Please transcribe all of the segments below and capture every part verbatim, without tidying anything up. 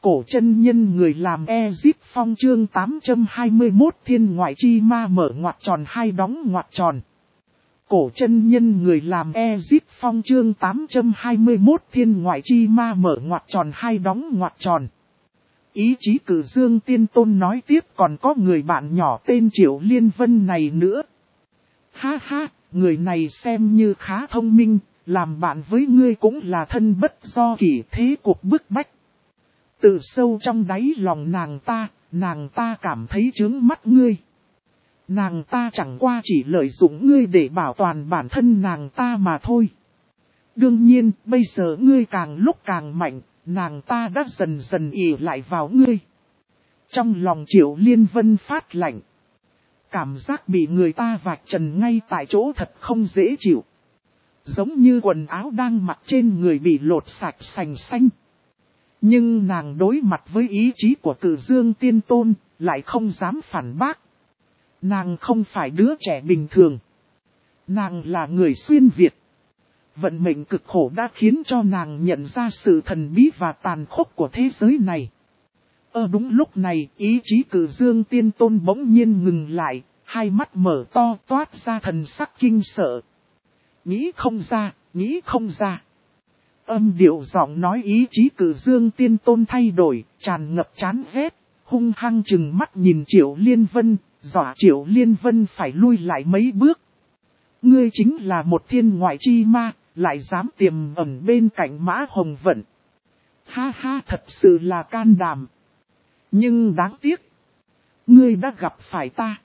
Cổ chân nhân người làm Ezip Phong chương tám trăm hai mươi mốt thiên ngoại chi ma mở ngoặc tròn hai đóng ngoặc tròn. Cổ chân nhân người làm Ezip Phong chương tám trăm hai mươi mốt thiên ngoại chi ma mở ngoặc tròn hai đóng ngoặc tròn. Ý chí Cử Dương Tiên Tôn nói tiếp còn có người bạn nhỏ tên Triệu Liên Vân này nữa. Ha ha, người này xem như khá thông minh, làm bạn với ngươi cũng là thân bất do kỷ thế cuộc bức bách. Từ sâu trong đáy lòng nàng ta, nàng ta cảm thấy chướng mắt ngươi. Nàng ta chẳng qua chỉ lợi dụng ngươi để bảo toàn bản thân nàng ta mà thôi. Đương nhiên, bây giờ ngươi càng lúc càng mạnh, nàng ta đã dần dần ỷ lại vào ngươi. Trong lòng Triệu Liên Vân phát lạnh. Cảm giác bị người ta vạch trần ngay tại chỗ thật không dễ chịu. Giống như quần áo đang mặc trên người bị lột sạch sành xanh. Nhưng nàng đối mặt với ý chí của Cử Dương Tiên Tôn, lại không dám phản bác. Nàng không phải đứa trẻ bình thường. Nàng là người xuyên Việt. Vận mệnh cực khổ đã khiến cho nàng nhận ra sự thần bí và tàn khốc của thế giới này. Ở đúng lúc này, ý chí Cử Dương Tiên Tôn bỗng nhiên ngừng lại, hai mắt mở to toát ra thần sắc kinh sợ. Nghĩ không ra, nghĩ không ra. Âm điệu giọng nói ý chí Cử Dương Tiên Tôn thay đổi, tràn ngập chán ghét, hung hăng chừng mắt nhìn Triệu Liên Vân, dọa Triệu Liên Vân phải lui lại mấy bước. Ngươi chính là một thiên ngoại chi ma, lại dám tiềm ẩn bên cạnh Mã Hồng Vận. Ha ha, thật sự là can đảm. Nhưng đáng tiếc, ngươi đã gặp phải ta.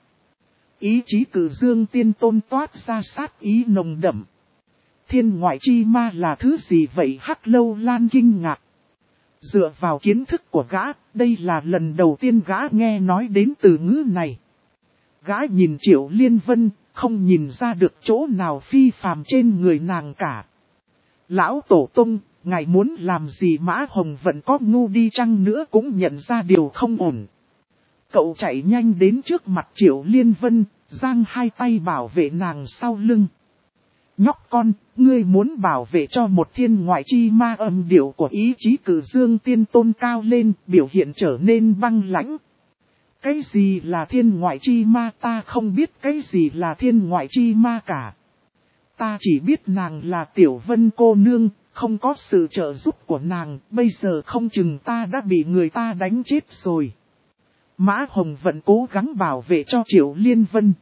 Ý chí Cử Dương Tiên Tôn toát ra sát ý nồng đậm. Thiên ngoại chi ma là thứ gì vậy? Hắc Lâu Lan kinh ngạc. Dựa vào kiến thức của gã, đây là lần đầu tiên gã nghe nói đến từ ngữ này. Gã nhìn Triệu Liên Vân, không nhìn ra được chỗ nào phi phàm trên người nàng cả. Lão Tổ Tông, ngài muốn làm gì? Mã Hồng Vận có ngu đi chăng nữa cũng nhận ra điều không ổn. Cậu chạy nhanh đến trước mặt Triệu Liên Vân, giang hai tay bảo vệ nàng sau lưng. Nhóc con, ngươi muốn bảo vệ cho một thiên ngoại chi ma? Âm điệu của ý chí Cử Dương Tiên Tôn cao lên, biểu hiện trở nên băng lãnh. Cái gì là thiên ngoại chi ma? Ta không biết cái gì là thiên ngoại chi ma cả. Ta chỉ biết nàng là Tiểu Vân cô nương, không có sự trợ giúp của nàng, bây giờ không chừng ta đã bị người ta đánh chết rồi. Mã Hồng vẫn cố gắng bảo vệ cho Triệu Liên Vân.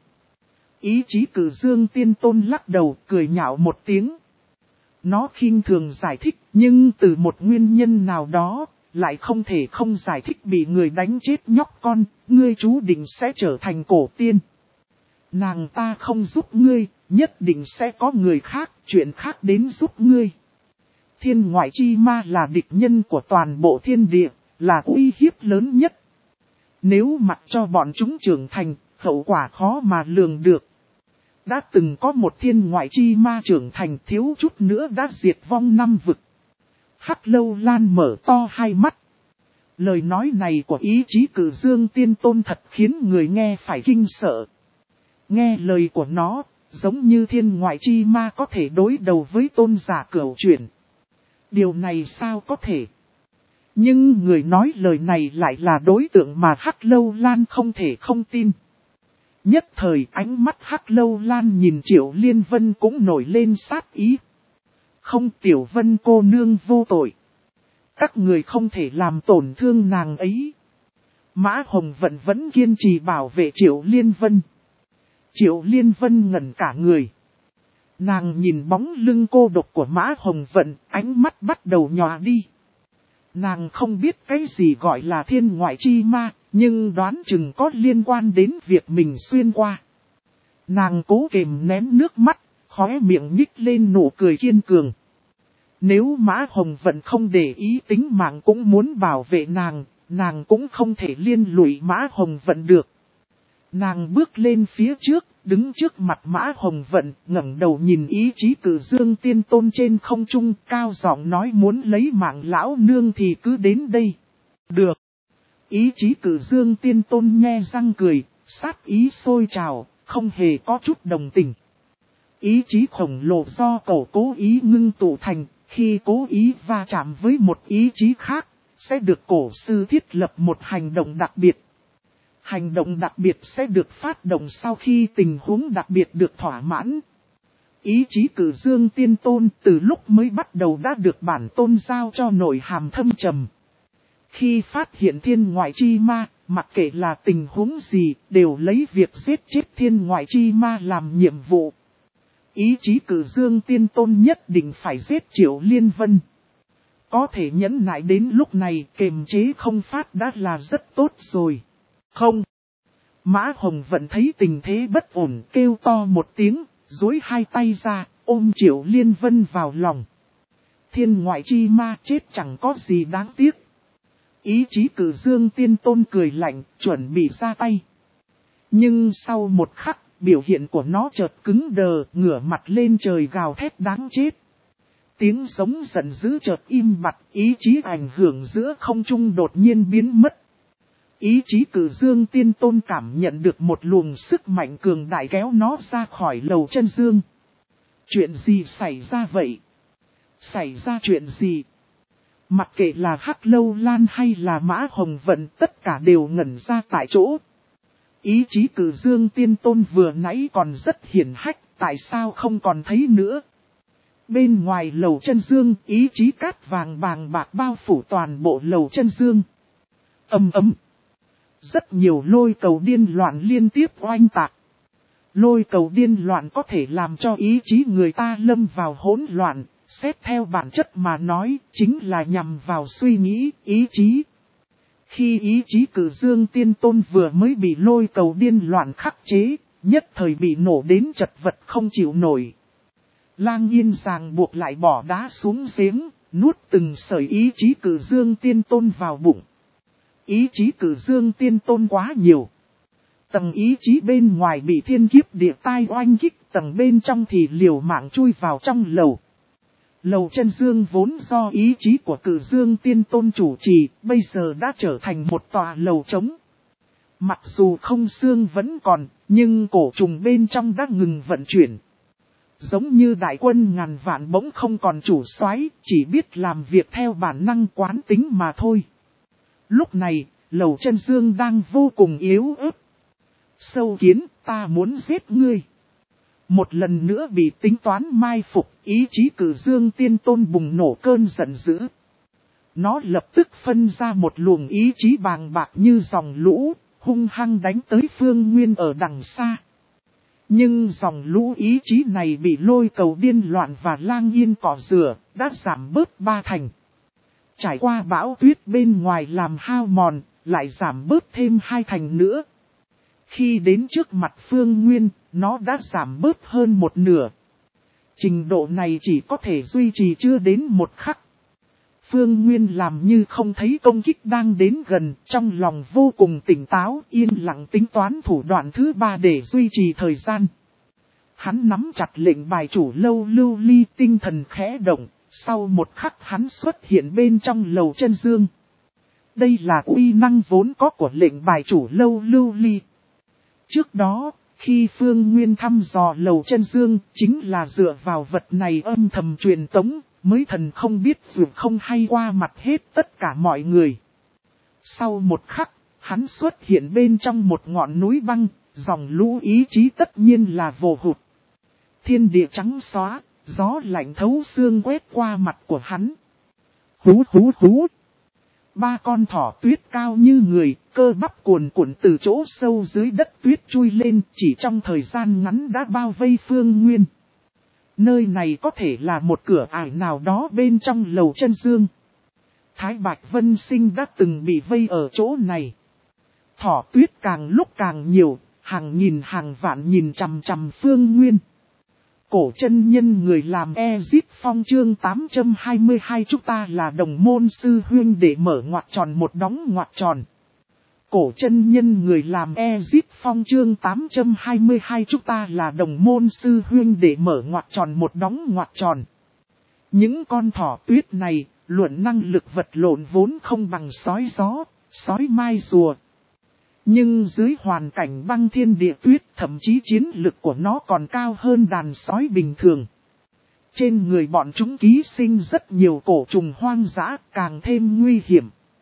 Ý chí Cử Dương Tiên Tôn lắc đầu cười nhạo một tiếng. Nó khinh thường giải thích nhưng từ một nguyên nhân nào đó lại không thể không giải thích bị người đánh chết. Nhóc con, ngươi chú định sẽ trở thành cổ tiên. Nàng ta không giúp ngươi, nhất định sẽ có người khác, chuyện khác đến giúp ngươi. Thiên ngoại chi ma là địch nhân của toàn bộ thiên địa, là uy hiếp lớn nhất. Nếu mặc cho bọn chúng trưởng thành, hậu quả khó mà lường được. Đã từng có một thiên ngoại chi ma trưởng thành, thiếu chút nữa đã diệt vong năm vực. Hắc Lâu Lan mở to hai mắt. Lời nói này của ý chí Cử Dương Tiên Tôn thật khiến người nghe phải kinh sợ. Nghe lời của nó, giống như thiên ngoại chi ma có thể đối đầu với tôn giả cửu chuyển. Điều này sao có thể? Nhưng người nói lời này lại là đối tượng mà Hắc Lâu Lan không thể không tin. Nhất thời ánh mắt Hắc Lâu Lan nhìn Triệu Liên Vân cũng nổi lên sát ý. Không, Tiểu Vân cô nương vô tội. Các người không thể làm tổn thương nàng ấy. Mã Hồng Vận vẫn kiên trì bảo vệ Triệu Liên Vân. Triệu Liên Vân ngẩn cả người. Nàng nhìn bóng lưng cô độc của Mã Hồng Vận, ánh mắt bắt đầu nhòa đi. Nàng không biết cái gì gọi là thiên ngoại chi ma, nhưng đoán chừng có liên quan đến việc mình xuyên qua. Nàng cố kềm nén nước mắt, khóe miệng nhích lên nụ cười kiên cường. Nếu Mã Hồng Vận không để ý tính mạng cũng muốn bảo vệ nàng, nàng cũng không thể liên lụy Mã Hồng Vận được. Nàng bước lên phía trước, đứng trước mặt Mã Hồng Vận, ngẩng đầu nhìn ý chí Cử Dương Tiên Tôn trên không trung, cao giọng nói muốn lấy mạng lão nương thì cứ đến đây. Được. Ý chí Cử Dương Tiên Tôn nhe răng cười, sát ý sôi trào, không hề có chút đồng tình. Ý chí khổng lồ do cậu cố ý ngưng tụ thành, khi cố ý va chạm với một ý chí khác, sẽ được cổ sư thiết lập một hành động đặc biệt. Hành động đặc biệt sẽ được phát động sau khi tình huống đặc biệt được thỏa mãn. Ý chí Cử Dương Tiên Tôn từ lúc mới bắt đầu đã được bản tôn giao cho nội hàm thâm trầm. Khi phát hiện thiên ngoại chi ma, mặc kệ là tình huống gì, đều lấy việc giết chết thiên ngoại chi ma làm nhiệm vụ. Ý chí Cử Dương Tiên Tôn nhất định phải giết Triệu Liên Vân. Có thể nhẫn nại đến lúc này, kiềm chế không phát đã là rất tốt rồi. Không. Mã Hồng Vận thấy tình thế bất ổn, kêu to một tiếng, duỗi hai tay ra, ôm Triệu Liên Vân vào lòng. Thiên ngoại chi ma chết chẳng có gì đáng tiếc. Ý chí Cử Dương Tiên Tôn cười lạnh, chuẩn bị ra tay. Nhưng sau một khắc, biểu hiện của nó chợt cứng đờ, ngửa mặt lên trời gào thét đáng chết. Tiếng sống giận dữ chợt im bặt, ý chí ảnh hưởng giữa không trung đột nhiên biến mất. Ý chí Cử Dương Tiên Tôn cảm nhận được một luồng sức mạnh cường đại kéo nó ra khỏi lầu chân dương. Chuyện gì xảy ra vậy? Xảy ra chuyện gì? Mặc kệ là Hắc Lâu Lan hay là Mã Hồng Vận, tất cả đều ngẩn ra tại chỗ. Ý chí Cử Dương Tiên Tôn vừa nãy còn rất hiển hách, tại sao không còn thấy nữa? Bên ngoài lầu chân dương, ý chí cát vàng bàng bạc bao phủ toàn bộ lầu chân dương. Ầm ầm. Rất nhiều lôi cầu điên loạn liên tiếp oanh tạc. Lôi cầu điên loạn có thể làm cho ý chí người ta lâm vào hỗn loạn, xét theo bản chất mà nói, chính là nhằm vào suy nghĩ, ý chí. Khi ý chí Cử Dương Tiên Tôn vừa mới bị lôi cầu điên loạn khắc chế, nhất thời bị nổ đến chật vật không chịu nổi. Lang Yên ràng buộc lại bỏ đá xuống giếng, nuốt từng sợi ý chí Cử Dương Tiên Tôn vào bụng. Ý chí Cử Dương Tiên Tôn quá nhiều. Tầng ý chí bên ngoài bị thiên kiếp địa tai oanh kích, tầng bên trong thì liều mạng chui vào trong lầu. Lầu chân dương vốn do ý chí của Cử Dương Tiên Tôn chủ trì, bây giờ đã trở thành một tòa lầu trống. Mặc dù không xương vẫn còn, nhưng cổ trùng bên trong đã ngừng vận chuyển. Giống như đại quân ngàn vạn bỗng không còn chủ soái, chỉ biết làm việc theo bản năng quán tính mà thôi. Lúc này, lầu chân dương đang vô cùng yếu ớt. Sâu kiến, ta muốn giết ngươi. Một lần nữa bị tính toán mai phục, ý chí Cử Dương Tiên Tôn bùng nổ cơn giận dữ. Nó lập tức phân ra một luồng ý chí bàng bạc như dòng lũ, hung hăng đánh tới Phương Nguyên ở đằng xa. Nhưng dòng lũ ý chí này bị lôi cầu điên loạn và Lang Yên cỏ rửa, đã giảm bớt ba thành. Trải qua bão tuyết bên ngoài làm hao mòn, lại giảm bớt thêm hai thành nữa. Khi đến trước mặt Phương Nguyên, nó đã giảm bớt hơn một nửa. Trình độ này chỉ có thể duy trì chưa đến một khắc. Phương Nguyên làm như không thấy công kích đang đến gần, trong lòng vô cùng tỉnh táo, yên lặng tính toán thủ đoạn thứ ba để duy trì thời gian. Hắn nắm chặt lệnh bài chủ lâu lưu ly, tinh thần khẽ động, sau một khắc hắn xuất hiện bên trong lầu chân dương. Đây là uy năng vốn có của lệnh bài chủ lâu lưu ly. Trước đó, khi Phương Nguyên thăm dò lầu chân dương, chính là dựa vào vật này âm thầm truyền tống, mới thần không biết dù không hay qua mặt hết tất cả mọi người. Sau một khắc, hắn xuất hiện bên trong một ngọn núi băng, dòng lũ ý chí tất nhiên là vô hụt. Thiên địa trắng xóa, gió lạnh thấu xương quét qua mặt của hắn. Hú hú hú. Ba con thỏ tuyết cao như người, cơ bắp cuồn cuộn từ chỗ sâu dưới đất tuyết chui lên, chỉ trong thời gian ngắn đã bao vây Phương Nguyên. Nơi này có thể là một cửa ải nào đó bên trong lầu chân dương. Thái Bạch Vân Sinh đã từng bị vây ở chỗ này. Thỏ tuyết càng lúc càng nhiều, hàng nghìn hàng vạn nhìn chằm chằm Phương Nguyên. Cổ chân nhân người làm Ezip Phong chương tám trăm hai mươi hai chúng ta là đồng môn sư huynh để mở ngoặc tròn một đóng ngoặc tròn. Cổ chân nhân người làm Ezip Phong chương tám trăm hai mươi hai chúng ta là đồng môn sư huynh để mở ngoặc tròn một đóng ngoặc tròn. Những con thỏ tuyết này, luận năng lực vật lộn vốn không bằng sói gió, sói mai rùa. Nhưng dưới hoàn cảnh băng thiên địa tuyết, thậm chí chiến lực của nó còn cao hơn đàn sói bình thường. Trên người bọn chúng ký sinh rất nhiều cổ trùng hoang dã, càng thêm nguy hiểm.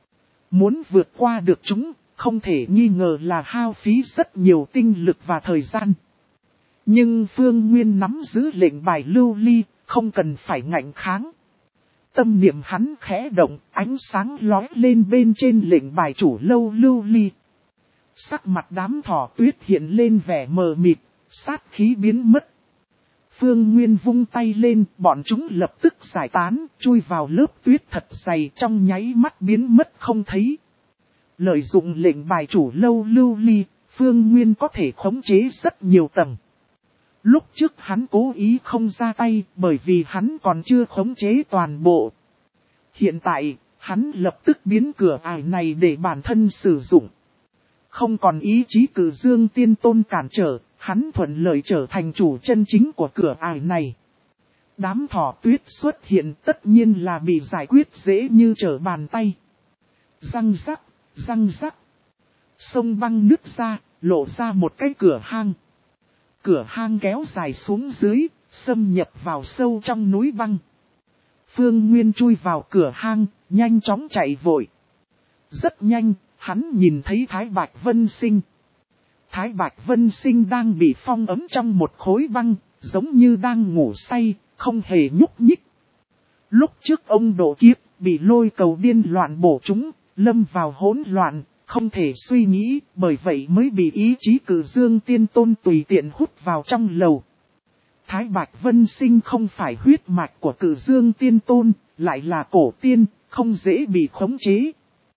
Muốn vượt qua được chúng, không thể nghi ngờ là hao phí rất nhiều tinh lực và thời gian. Nhưng Phương Nguyên nắm giữ lệnh bài lưu ly, không cần phải ngạnh kháng. Tâm niệm hắn khẽ động, ánh sáng lóe lên bên trên lệnh bài chủ lâu lưu ly. Sắc mặt đám thỏ tuyết hiện lên vẻ mờ mịt, sát khí biến mất. Phương Nguyên vung tay lên, bọn chúng lập tức giải tán, chui vào lớp tuyết thật dày trong nháy mắt biến mất không thấy. Lợi dụng lệnh bài chủ lâu lưu ly, Phương Nguyên có thể khống chế rất nhiều tầng. Lúc trước hắn cố ý không ra tay bởi vì hắn còn chưa khống chế toàn bộ. Hiện tại, hắn lập tức biến cửa ải này để bản thân sử dụng. Không còn ý chí cử dương tiên tôn cản trở, hắn thuận lợi trở thành chủ chân chính của cửa ải này. Đám thỏ tuyết xuất hiện tất nhiên là bị giải quyết dễ như trở bàn tay. Răng rắc, răng rắc. Sông băng nứt ra, lộ ra một cái cửa hang. Cửa hang kéo dài xuống dưới, xâm nhập vào sâu trong núi băng. Phương Nguyên chui vào cửa hang, nhanh chóng chạy vội. Rất nhanh, hắn nhìn thấy Thái Bạch Vân Sinh. Thái Bạch Vân Sinh đang bị phong ấm trong một khối băng, giống như đang ngủ say, không hề nhúc nhích. Lúc trước ông độ kiếp, bị lôi cầu điên loạn bổ chúng, lâm vào hỗn loạn, không thể suy nghĩ, bởi vậy mới bị ý chí cử dương tiên tôn tùy tiện hút vào trong lầu. Thái Bạch Vân Sinh không phải huyết mạch của cử dương tiên tôn, lại là cổ tiên, không dễ bị khống chế.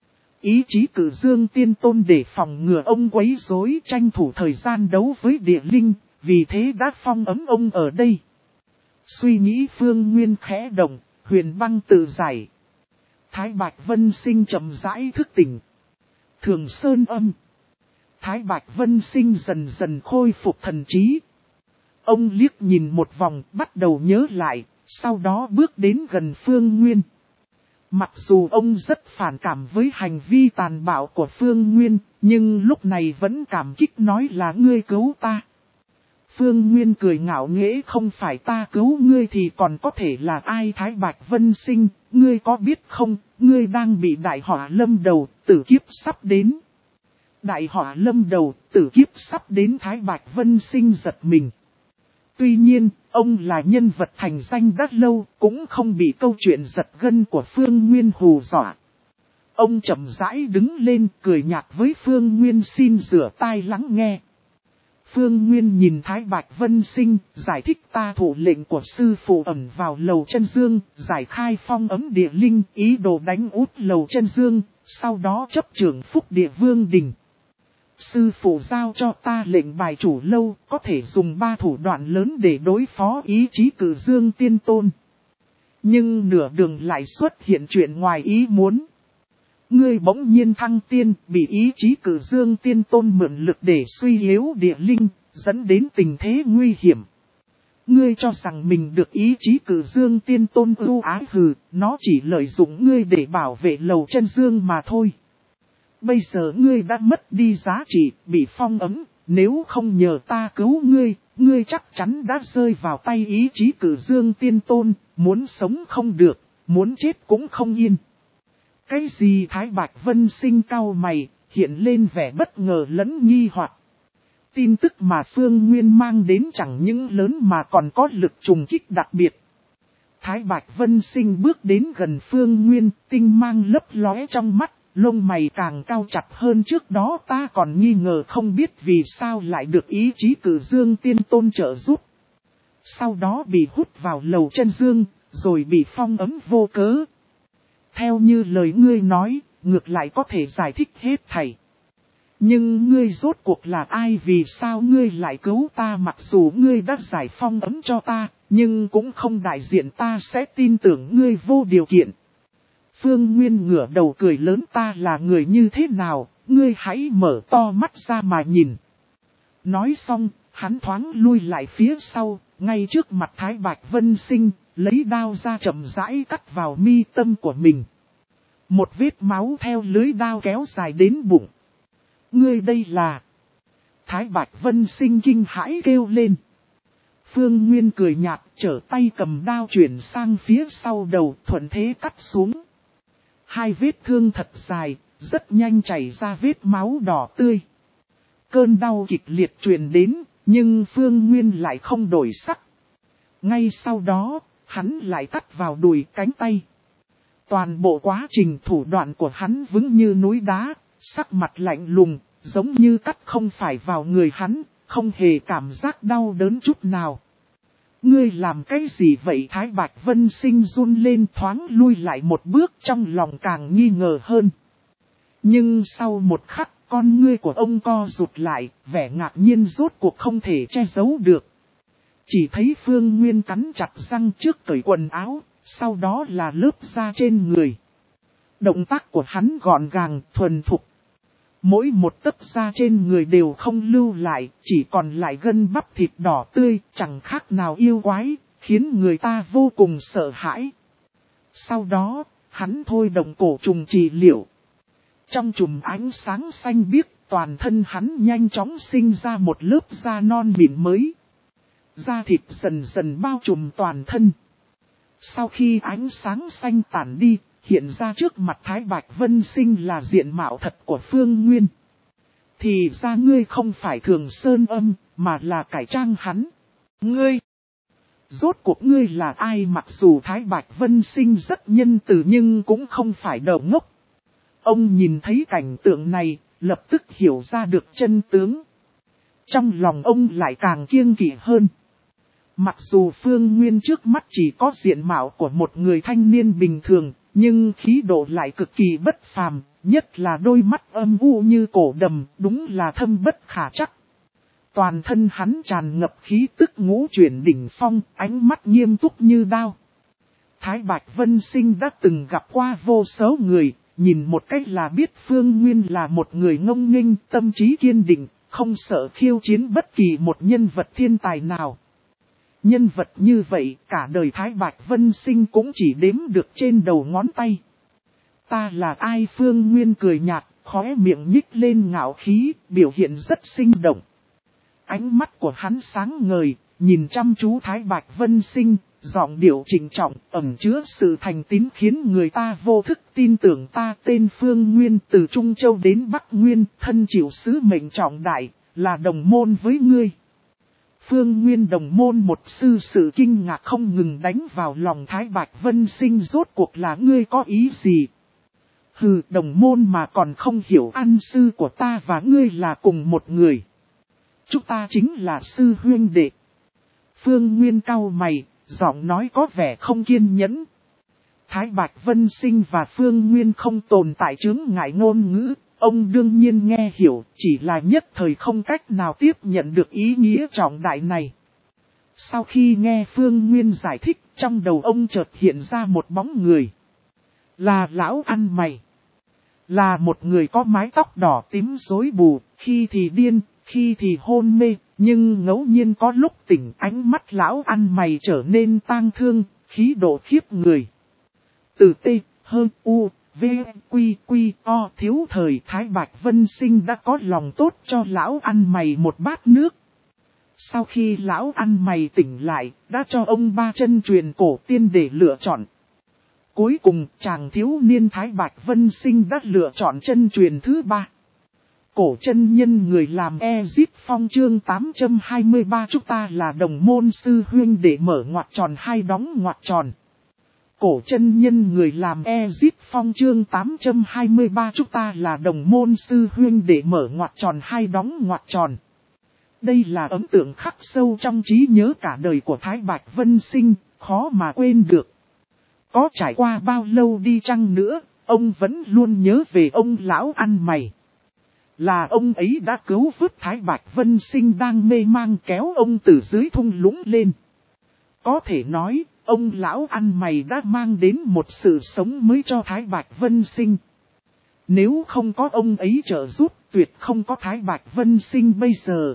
Ý chí cử dương tiên tôn để phòng ngừa ông quấy rối tranh thủ thời gian đấu với địa linh, vì thế đã phong ấm ông ở đây. Suy nghĩ Phương Nguyên khẽ động, huyền băng tự giải. Thái Bạch Vân Sinh chậm rãi thức tỉnh. Thường sơn âm. Thái Bạch Vân Sinh dần dần khôi phục thần trí. Ông liếc nhìn một vòng bắt đầu nhớ lại, sau đó bước đến gần Phương Nguyên. Mặc dù ông rất phản cảm với hành vi tàn bạo của Phương Nguyên, nhưng lúc này vẫn cảm kích nói là ngươi cứu ta. Phương Nguyên cười ngạo nghễ, không phải ta cứu ngươi thì còn có thể là ai? Thái Bạch Vân Sinh, ngươi có biết không, ngươi đang bị đại họa lâm đầu, tử kiếp sắp đến. Đại họa lâm đầu, tử kiếp sắp đến. Thái Bạch Vân Sinh giật mình. Tuy nhiên, ông là nhân vật thành danh đã lâu, cũng không bị câu chuyện giật gân của Phương Nguyên hù dọa. Ông chậm rãi đứng lên, cười nhạt với Phương Nguyên, xin rửa tai lắng nghe. Phương Nguyên nhìn Thái Bạch Vân Sinh, giải thích ta thụ lệnh của sư phụ ẩn vào lầu chân dương, giải khai phong ấm địa linh, ý đồ đánh út lầu chân dương, sau đó chấp trưởng phúc địa vương đình. Sư phụ giao cho ta lệnh bài chủ lâu, có thể dùng ba thủ đoạn lớn để đối phó ý chí cử dương tiên tôn. Nhưng nửa đường lại xuất hiện chuyện ngoài ý muốn. Ngươi bỗng nhiên thăng tiên, bị ý chí cử dương tiên tôn mượn lực để suy yếu địa linh, dẫn đến tình thế nguy hiểm. Ngươi cho rằng mình được ý chí cử dương tiên tôn ưu ái, hừ, nó chỉ lợi dụng ngươi để bảo vệ lầu chân dương mà thôi. Bây giờ ngươi đã mất đi giá trị, bị phong ấm, nếu không nhờ ta cứu ngươi, ngươi chắc chắn đã rơi vào tay ý chí cử dương tiên tôn, muốn sống không được, muốn chết cũng không yên. Cái gì? Thái Bạch Vân Sinh cau mày, hiện lên vẻ bất ngờ lẫn nghi hoặc. Tin tức mà Phương Nguyên mang đến chẳng những lớn mà còn có lực trùng kích đặc biệt. Thái Bạch Vân Sinh bước đến gần Phương Nguyên, tinh mang lấp lóe trong mắt, lông mày càng cao chặt hơn. Trước đó ta còn nghi ngờ không biết vì sao lại được ý chí cử dương tiên tôn trợ giúp. Sau đó bị hút vào lầu chân dương, rồi bị phong ấm vô cớ. Theo như lời ngươi nói, ngược lại có thể giải thích hết thảy. Nhưng ngươi rốt cuộc là ai, vì sao ngươi lại cứu ta? Mặc dù ngươi đã giải phong ấm cho ta, nhưng cũng không đại diện ta sẽ tin tưởng ngươi vô điều kiện. Phương Nguyên ngửa đầu cười lớn, ta là người như thế nào, ngươi hãy mở to mắt ra mà nhìn. Nói xong, hắn thoáng lui lại phía sau, ngay trước mặt Thái Bạch Vân Sinh, lấy đao ra chậm rãi cắt vào mi tâm của mình. Một vết máu theo lưới đao kéo dài đến bụng. Ngươi đây là... Thái Bạch Vân Sinh kinh hãi kêu lên. Phương Nguyên cười nhạt, trở tay cầm đao chuyển sang phía sau đầu, thuận thế cắt xuống. Hai vết thương thật dài, rất nhanh chảy ra vết máu đỏ tươi. Cơn đau kịch liệt truyền đến, nhưng Phương Nguyên lại không đổi sắc. Ngay sau đó, hắn lại tắt vào đùi cánh tay. Toàn bộ quá trình thủ đoạn của hắn vững như núi đá, sắc mặt lạnh lùng, giống như cắt không phải vào người hắn, không hề cảm giác đau đớn chút nào. Ngươi làm cái gì vậy? Thái Bạch Vân Sinh run lên thoáng lui lại một bước, trong lòng càng nghi ngờ hơn. Nhưng sau một khắc, con ngươi của ông co rụt lại, vẻ ngạc nhiên rốt cuộc không thể che giấu được. Chỉ thấy Phương Nguyên cắn chặt răng trước cởi quần áo, sau đó là lớp da trên người. Động tác của hắn gọn gàng, thuần thục. Mỗi một tấc da trên người đều không lưu lại, chỉ còn lại gân bắp thịt đỏ tươi, chẳng khác nào yêu quái, khiến người ta vô cùng sợ hãi. Sau đó, hắn thôi động cổ trùng trị liệu. Trong chùm ánh sáng xanh biếc, toàn thân hắn nhanh chóng sinh ra một lớp da non mịn mới. Da thịt dần dần bao trùm toàn thân. Sau khi ánh sáng xanh tản đi, hiện ra trước mặt Thái Bạch Vân Sinh là diện mạo thật của Phương Nguyên. Thì ra ngươi không phải Thường Sơn Âm, mà là cải trang hắn. Ngươi! Rốt cuộc ngươi là ai? Mặc dù Thái Bạch Vân Sinh rất nhân từ nhưng cũng không phải đầu ngốc. Ông nhìn thấy cảnh tượng này, lập tức hiểu ra được chân tướng. Trong lòng ông lại càng kiêng kỵ hơn. Mặc dù Phương Nguyên trước mắt chỉ có diện mạo của một người thanh niên bình thường, nhưng khí độ lại cực kỳ bất phàm, nhất là đôi mắt âm u như cổ đầm, đúng là thâm bất khả trắc. Toàn thân hắn tràn ngập khí tức ngũ chuyển đỉnh phong, ánh mắt nghiêm túc như đao. Thái Bạch Vân Sinh đã từng gặp qua vô số người, nhìn một cách là biết Phương Nguyên là một người ngông nghênh, tâm trí kiên định, không sợ khiêu chiến bất kỳ một nhân vật thiên tài nào. Nhân vật như vậy, cả đời Thái Bạch Vân Sinh cũng chỉ đếm được trên đầu ngón tay. Ta là ai? Phương Nguyên cười nhạt, khóe miệng nhích lên ngạo khí, biểu hiện rất sinh động. Ánh mắt của hắn sáng ngời, nhìn chăm chú Thái Bạch Vân Sinh, giọng điệu trịnh trọng, ẩn chứa sự thành tín khiến người ta vô thức tin tưởng. Ta tên Phương Nguyên, từ Trung Châu đến Bắc Nguyên, thân chịu sứ mệnh trọng đại, là đồng môn với ngươi. Phương Nguyên đồng môn một sư, sự kinh ngạc không ngừng đánh vào lòng Thái Bạch Vân Sinh. Rốt cuộc là ngươi có ý gì? Hừ, đồng môn mà còn không hiểu, ăn sư của ta và ngươi là cùng một người. Chúng ta chính là sư huynh đệ. Phương Nguyên cau mày, giọng nói có vẻ không kiên nhẫn. Thái Bạch Vân Sinh và Phương Nguyên không tồn tại chướng ngại ngôn ngữ. Ông đương nhiên nghe hiểu, chỉ là nhất thời không cách nào tiếp nhận được ý nghĩa trọng đại này. Sau khi nghe Phương Nguyên giải thích, trong đầu ông chợt hiện ra một bóng người. Là lão ăn mày. Là một người có mái tóc đỏ tím rối bù, khi thì điên, khi thì hôn mê, nhưng ngẫu nhiên có lúc tỉnh. Ánh mắt lão ăn mày trở nên tang thương, khí độ khiếp người. Từ T, hơn U, V, Quy, Quy, O. Thiếu thời Thái Bạch Vân Sinh đã có lòng tốt cho lão ăn mày một bát nước. Sau khi lão ăn mày tỉnh lại, đã cho ông ba chân truyền cổ tiên để lựa chọn. Cuối cùng, chàng thiếu niên Thái Bạch Vân Sinh đã lựa chọn chân truyền thứ ba. Cổ chân nhân người làm Ezip Phong chương tám trăm hai mươi ba. Chúng ta là đồng môn sư huynh để mở ngoặc tròn hai đóng ngoặc tròn. Cổ chân nhân người làm Ezip Phong chương tám trăm hai mươi ba. Chúng ta là đồng môn sư huynh để mở ngoặc tròn hai đóng ngoặc tròn. Đây là ấn tượng khắc sâu trong trí nhớ cả đời của Thái Bạch Vân Sinh, khó mà quên được. Có trải qua bao lâu đi chăng nữa, ông vẫn luôn nhớ về ông lão ăn mày. Là ông ấy đã cứu vớt Thái Bạch Vân Sinh đang mê mang, kéo ông từ dưới thung lũng lên. Có thể nói, ông lão ăn mày đã mang đến một sự sống mới cho Thái Bạch Vân Sinh. Nếu không có ông ấy trợ giúp, tuyệt không có Thái Bạch Vân Sinh bây giờ.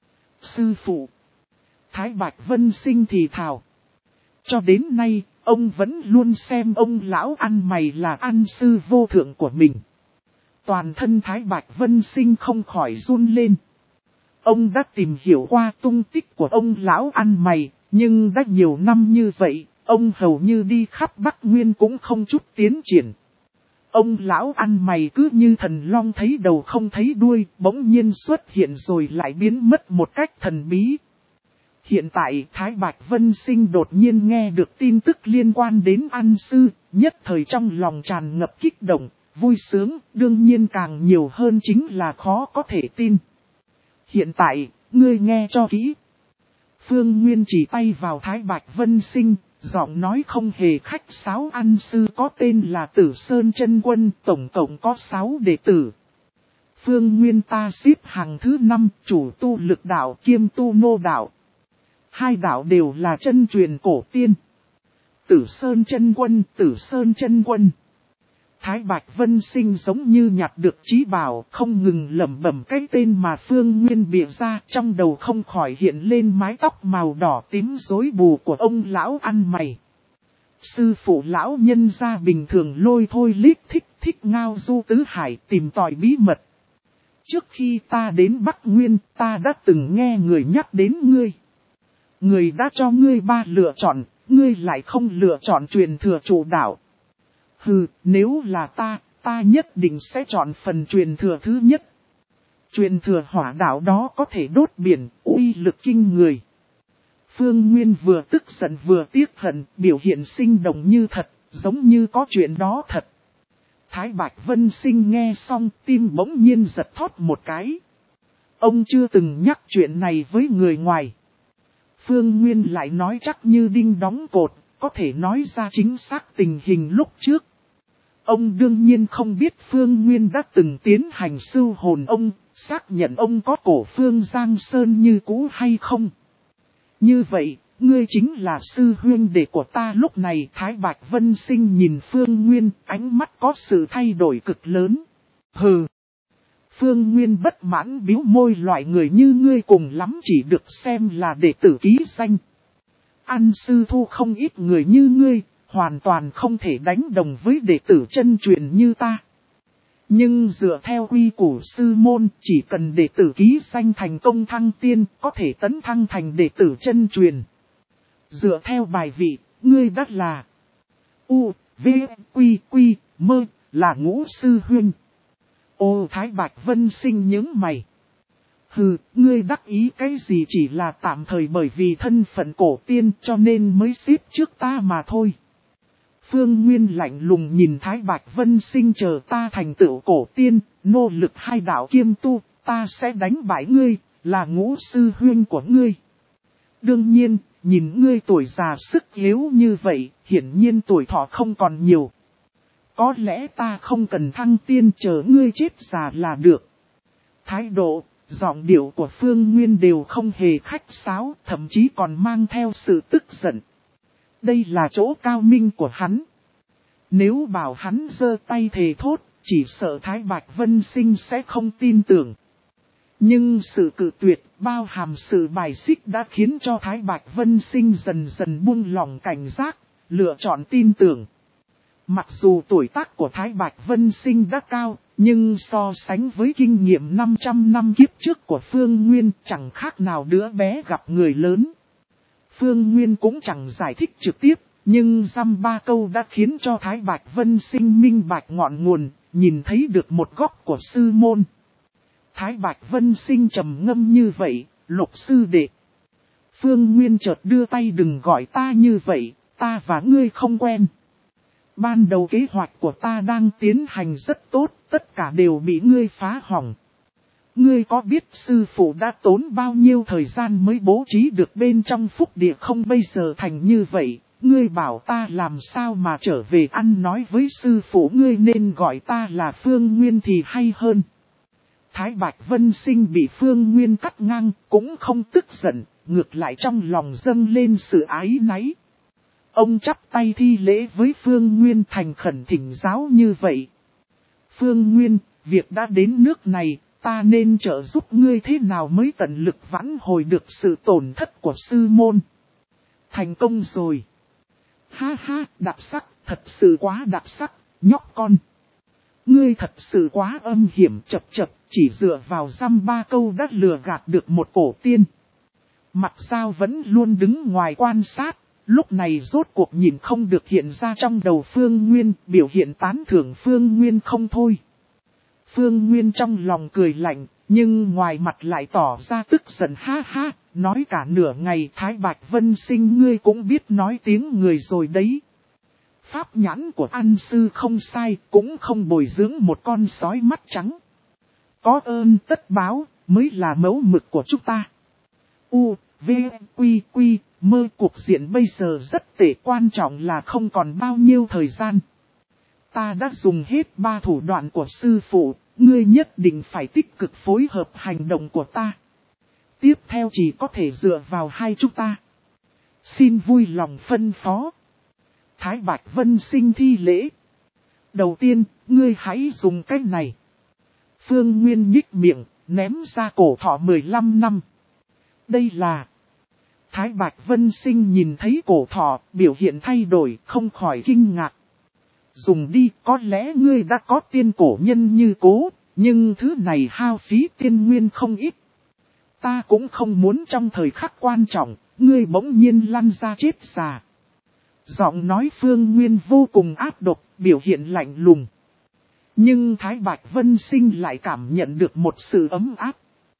Sư phụ. Thái Bạch Vân Sinh thì thào. Cho đến nay, ông vẫn luôn xem ông lão ăn mày là ăn sư vô thượng của mình. Toàn thân Thái Bạch Vân Sinh không khỏi run lên. Ông đã tìm hiểu qua tung tích của ông lão ăn mày, nhưng đã nhiều năm như vậy, ông hầu như đi khắp Bắc Nguyên cũng không chút tiến triển. Ông lão ăn mày cứ như thần long thấy đầu không thấy đuôi, bỗng nhiên xuất hiện rồi lại biến mất một cách thần bí. Hiện tại Thái Bạch Vân Sinh đột nhiên nghe được tin tức liên quan đến An Sư, nhất thời trong lòng tràn ngập kích động, vui sướng, đương nhiên càng nhiều hơn chính là khó có thể tin. Hiện tại, ngươi nghe cho kỹ. Phương Nguyên chỉ tay vào Thái Bạch Vân Sinh, giọng nói không hề khách sáo. An Sư có tên là Tử Sơn Chân Quân, tổng cộng có sáu đệ tử. Phương Nguyên ta xếp hàng thứ năm, chủ tu lực đạo kiêm tu nô đạo. Hai đạo đều là chân truyền cổ tiên. Tử Sơn Chân Quân, Tử Sơn Chân Quân. Thái Bạch Vân Sinh giống như nhặt được trí bảo, không ngừng lẩm bẩm cái tên mà Phương Nguyên bịa ra, trong đầu không khỏi hiện lên mái tóc màu đỏ tím rối bù của ông lão ăn mày. Sư phụ lão nhân gia bình thường lôi thôi lít thích thích ngao du tứ hải tìm tòi bí mật. Trước khi ta đến Bắc Nguyên, ta đã từng nghe người nhắc đến ngươi. Người đã cho ngươi ba lựa chọn, ngươi lại không lựa chọn truyền thừa chủ đạo. Hừ, nếu là ta, ta nhất định sẽ chọn phần truyền thừa thứ nhất. Truyền thừa hỏa đạo đó có thể đốt biển, uy lực kinh người. Phương Nguyên vừa tức giận vừa tiếc hận, biểu hiện sinh động như thật, giống như có chuyện đó thật. Thái Bạch Vân Sinh nghe xong, tim bỗng nhiên giật thót một cái. Ông chưa từng nhắc chuyện này với người ngoài. Phương Nguyên lại nói chắc như đinh đóng cột, có thể nói ra chính xác tình hình lúc trước. Ông đương nhiên không biết Phương Nguyên đã từng tiến hành sưu hồn ông, xác nhận ông có cổ Phương Giang Sơn như cũ hay không. Như vậy, ngươi chính là sư huynh đệ của ta. Lúc này Thái Bạch Vân Sinh nhìn Phương Nguyên, ánh mắt có sự thay đổi cực lớn. Hừ! Phương Nguyên bất mãn bĩu môi, loại người như ngươi cùng lắm chỉ được xem là đệ tử ký danh. An Sư thu không ít người như ngươi, hoàn toàn không thể đánh đồng với đệ tử chân truyền như ta. Nhưng dựa theo quy củ sư môn, chỉ cần đệ tử ký danh thành công thăng tiên, có thể tấn thăng thành đệ tử chân truyền. Dựa theo bài vị, ngươi đắt là U, V, Quy, Quy, Mơ, là ngũ sư huynh. Ô Thái Bạch Vân Sinh nhướng mày. Hừ, ngươi đắc ý cái gì, chỉ là tạm thời bởi vì thân phận cổ tiên cho nên mới xếp trước ta mà thôi. Phương Nguyên lạnh lùng nhìn Thái Bạch Vân Sinh, chờ ta thành tựu cổ tiên, nô lực hai đạo kiêm tu, ta sẽ đánh bại ngươi, là ngũ sư huynh của ngươi. Đương nhiên, nhìn ngươi tuổi già sức yếu như vậy, hiển nhiên tuổi thọ không còn nhiều. Có lẽ ta không cần thăng tiên, chờ ngươi chết già là được. Thái độ, giọng điệu của Phương Nguyên đều không hề khách sáo, thậm chí còn mang theo sự tức giận. Đây là chỗ cao minh của hắn. Nếu bảo hắn giơ tay thề thốt, chỉ sợ Thái Bạch Vân Sinh sẽ không tin tưởng. Nhưng sự cự tuyệt, bao hàm sự bài xích đã khiến cho Thái Bạch Vân Sinh dần dần buông lòng cảnh giác, lựa chọn tin tưởng. Mặc dù tuổi tác của Thái Bạch Vân Sinh đã cao, nhưng so sánh với kinh nghiệm năm trăm năm kiếp trước của Phương Nguyên chẳng khác nào đứa bé gặp người lớn. Phương Nguyên cũng chẳng giải thích trực tiếp, nhưng dăm ba câu đã khiến cho Thái Bạch Vân Sinh minh bạch ngọn nguồn, nhìn thấy được một góc của sư môn. Thái Bạch Vân Sinh trầm ngâm như vậy, Lục sư đệ. Phương Nguyên chợt đưa tay, đừng gọi ta như vậy, ta và ngươi không quen. Ban đầu kế hoạch của ta đang tiến hành rất tốt, tất cả đều bị ngươi phá hỏng. Ngươi có biết sư phụ đã tốn bao nhiêu thời gian mới bố trí được bên trong phúc địa không, bây giờ thành như vậy, ngươi bảo ta làm sao mà trở về ăn nói với sư phụ, ngươi nên gọi ta là Phương Nguyên thì hay hơn. Thái Bạch Vân Sinh bị Phương Nguyên cắt ngang, cũng không tức giận, ngược lại trong lòng dâng lên sự ái náy. Ông chắp tay thi lễ với Phương Nguyên, thành khẩn thỉnh giáo như vậy. Phương Nguyên, việc đã đến nước này, ta nên trợ giúp ngươi thế nào mới tận lực vãn hồi được sự tổn thất của sư môn. Thành công rồi. Ha ha, đặc sắc, thật sự quá đặc sắc, nhóc con. Ngươi thật sự quá âm hiểm, chập chập, chỉ dựa vào dăm ba câu đã lừa gạt được một cổ tiên. Mặt sao vẫn luôn đứng ngoài quan sát, Lúc này rốt cuộc nhìn không được hiện ra trong đầu Phương Nguyên, biểu hiện tán thưởng Phương Nguyên không thôi. Phương Nguyên trong lòng cười lạnh, nhưng ngoài mặt lại tỏ ra tức giận ha ha, nói cả nửa ngày Thái Bạch Vân Sinh ngươi cũng biết nói tiếng người rồi đấy. Pháp nhãn của An Sư không sai, cũng không bồi dưỡng một con sói mắt trắng. Có ơn tất báo, mới là mẫu mực của chúng ta. U, V, Quy, Quy, mơ cuộc diện bây giờ rất tệ, quan trọng là không còn bao nhiêu thời gian. Ta đã dùng hết ba thủ đoạn của sư phụ, ngươi nhất định phải tích cực phối hợp hành động của ta. Tiếp theo chỉ có thể dựa vào hai chúng ta. Xin vui lòng phân phó. Thái Bạch Vân Sinh thi lễ. Đầu tiên, ngươi hãy dùng cách này. Phương Nguyên nhích miệng, ném ra cổ thỏ mười lăm năm. Đây là... Thái Bạch Vân Sinh nhìn thấy cổ thỏ, biểu hiện thay đổi, không khỏi kinh ngạc. Dùng đi, có lẽ ngươi đã có tiên cổ nhân như cố, nhưng thứ này hao phí tiên nguyên không ít. Ta cũng không muốn trong thời khắc quan trọng, ngươi bỗng nhiên lăn ra chết già. Giọng nói Phương Nguyên vô cùng áp độc, biểu hiện lạnh lùng. Nhưng Thái Bạch Vân Sinh lại cảm nhận được một sự ấm áp.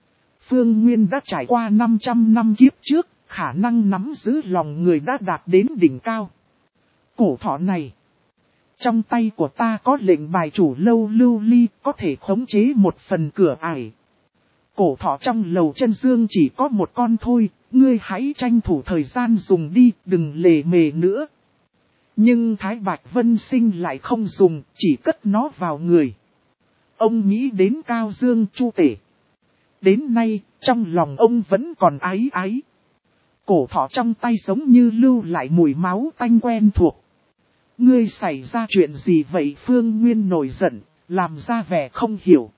Phương Nguyên đã trải qua năm trăm năm kiếp trước, khả năng nắm giữ lòng người đã đạt đến đỉnh cao. Cổ thỏ này. Trong tay của ta có lệnh bài chủ lâu lưu ly, có thể khống chế một phần cửa ải. Cổ thỏ trong lầu chân dương chỉ có một con thôi, ngươi hãy tranh thủ thời gian dùng đi, đừng lề mề nữa. Nhưng Thái Bạch Vân Sinh lại không dùng, chỉ cất nó vào người. Ông nghĩ đến Cao Dương Chu Tể. Đến nay, trong lòng ông vẫn còn áy áy. Cổ thỏ trong tay giống như lưu lại mùi máu tanh quen thuộc. Ngươi xảy ra chuyện gì vậy? Phương Nguyên nổi giận, làm ra vẻ không hiểu.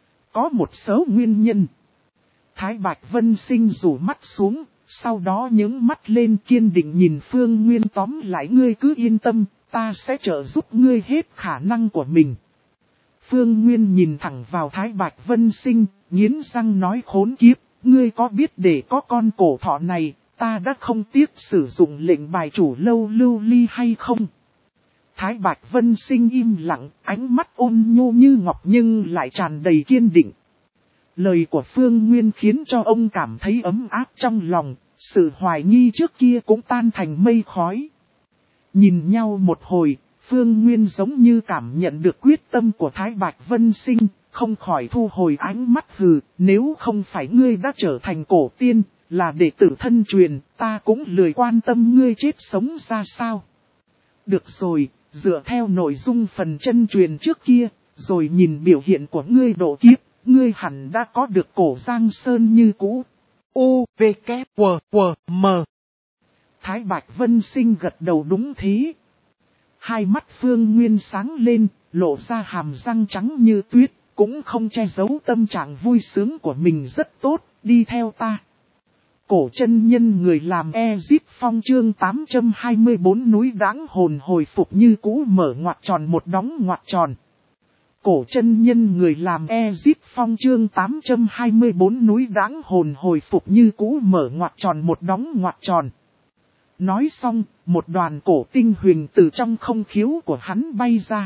Có một số nguyên nhân. Thái Bạch Vân Sinh rủ mắt xuống, sau đó nhướng mắt lên kiên định nhìn Phương Nguyên, tóm lại ngươi cứ yên tâm, ta sẽ trợ giúp ngươi hết khả năng của mình. Phương Nguyên nhìn thẳng vào Thái Bạch Vân Sinh, nghiến răng nói khốn kiếp, ngươi có biết để có con cổ thỏ này, ta đã không tiếc sử dụng lệnh bài chủ lâu lưu ly hay không? Thái Bạch Vân Sinh im lặng, ánh mắt ôn nhu như ngọc nhưng lại tràn đầy kiên định. Lời của Phương Nguyên khiến cho ông cảm thấy ấm áp trong lòng, sự hoài nghi trước kia cũng tan thành mây khói. Nhìn nhau một hồi, Phương Nguyên giống như cảm nhận được quyết tâm của Thái Bạch Vân Sinh, không khỏi thu hồi ánh mắt hừ, nếu không phải ngươi đã trở thành cổ tiên, là đệ tử thân truyền, ta cũng lười quan tâm ngươi chết sống ra sao. Được rồi, dựa theo nội dung phần chân truyền trước kia, rồi nhìn biểu hiện của ngươi độ kiếp, ngươi hẳn đã có được cổ Giang Sơn như cũ. U, V, K, W, W, M. Thái Bạch Vân Sinh gật đầu đúng thế. Hai mắt Phương Nguyên sáng lên, lộ ra hàm răng trắng như tuyết, cũng không che giấu tâm trạng vui sướng của mình rất tốt, đi theo ta. Cổ chân nhân người làm Ezip Phong chương tám trăm hai mươi bốn núi Đãng hồn hồi phục như cũ mở ngoặc tròn một đóng ngoặc tròn. Cổ chân nhân người làm Ezip Phong chương tám trăm hai mươi bốn núi Đãng hồn hồi phục như cũ mở ngoặc tròn một đóng ngoặc tròn. Nói xong, một đoàn cổ tinh huyền từ trong không khiếu của hắn bay ra.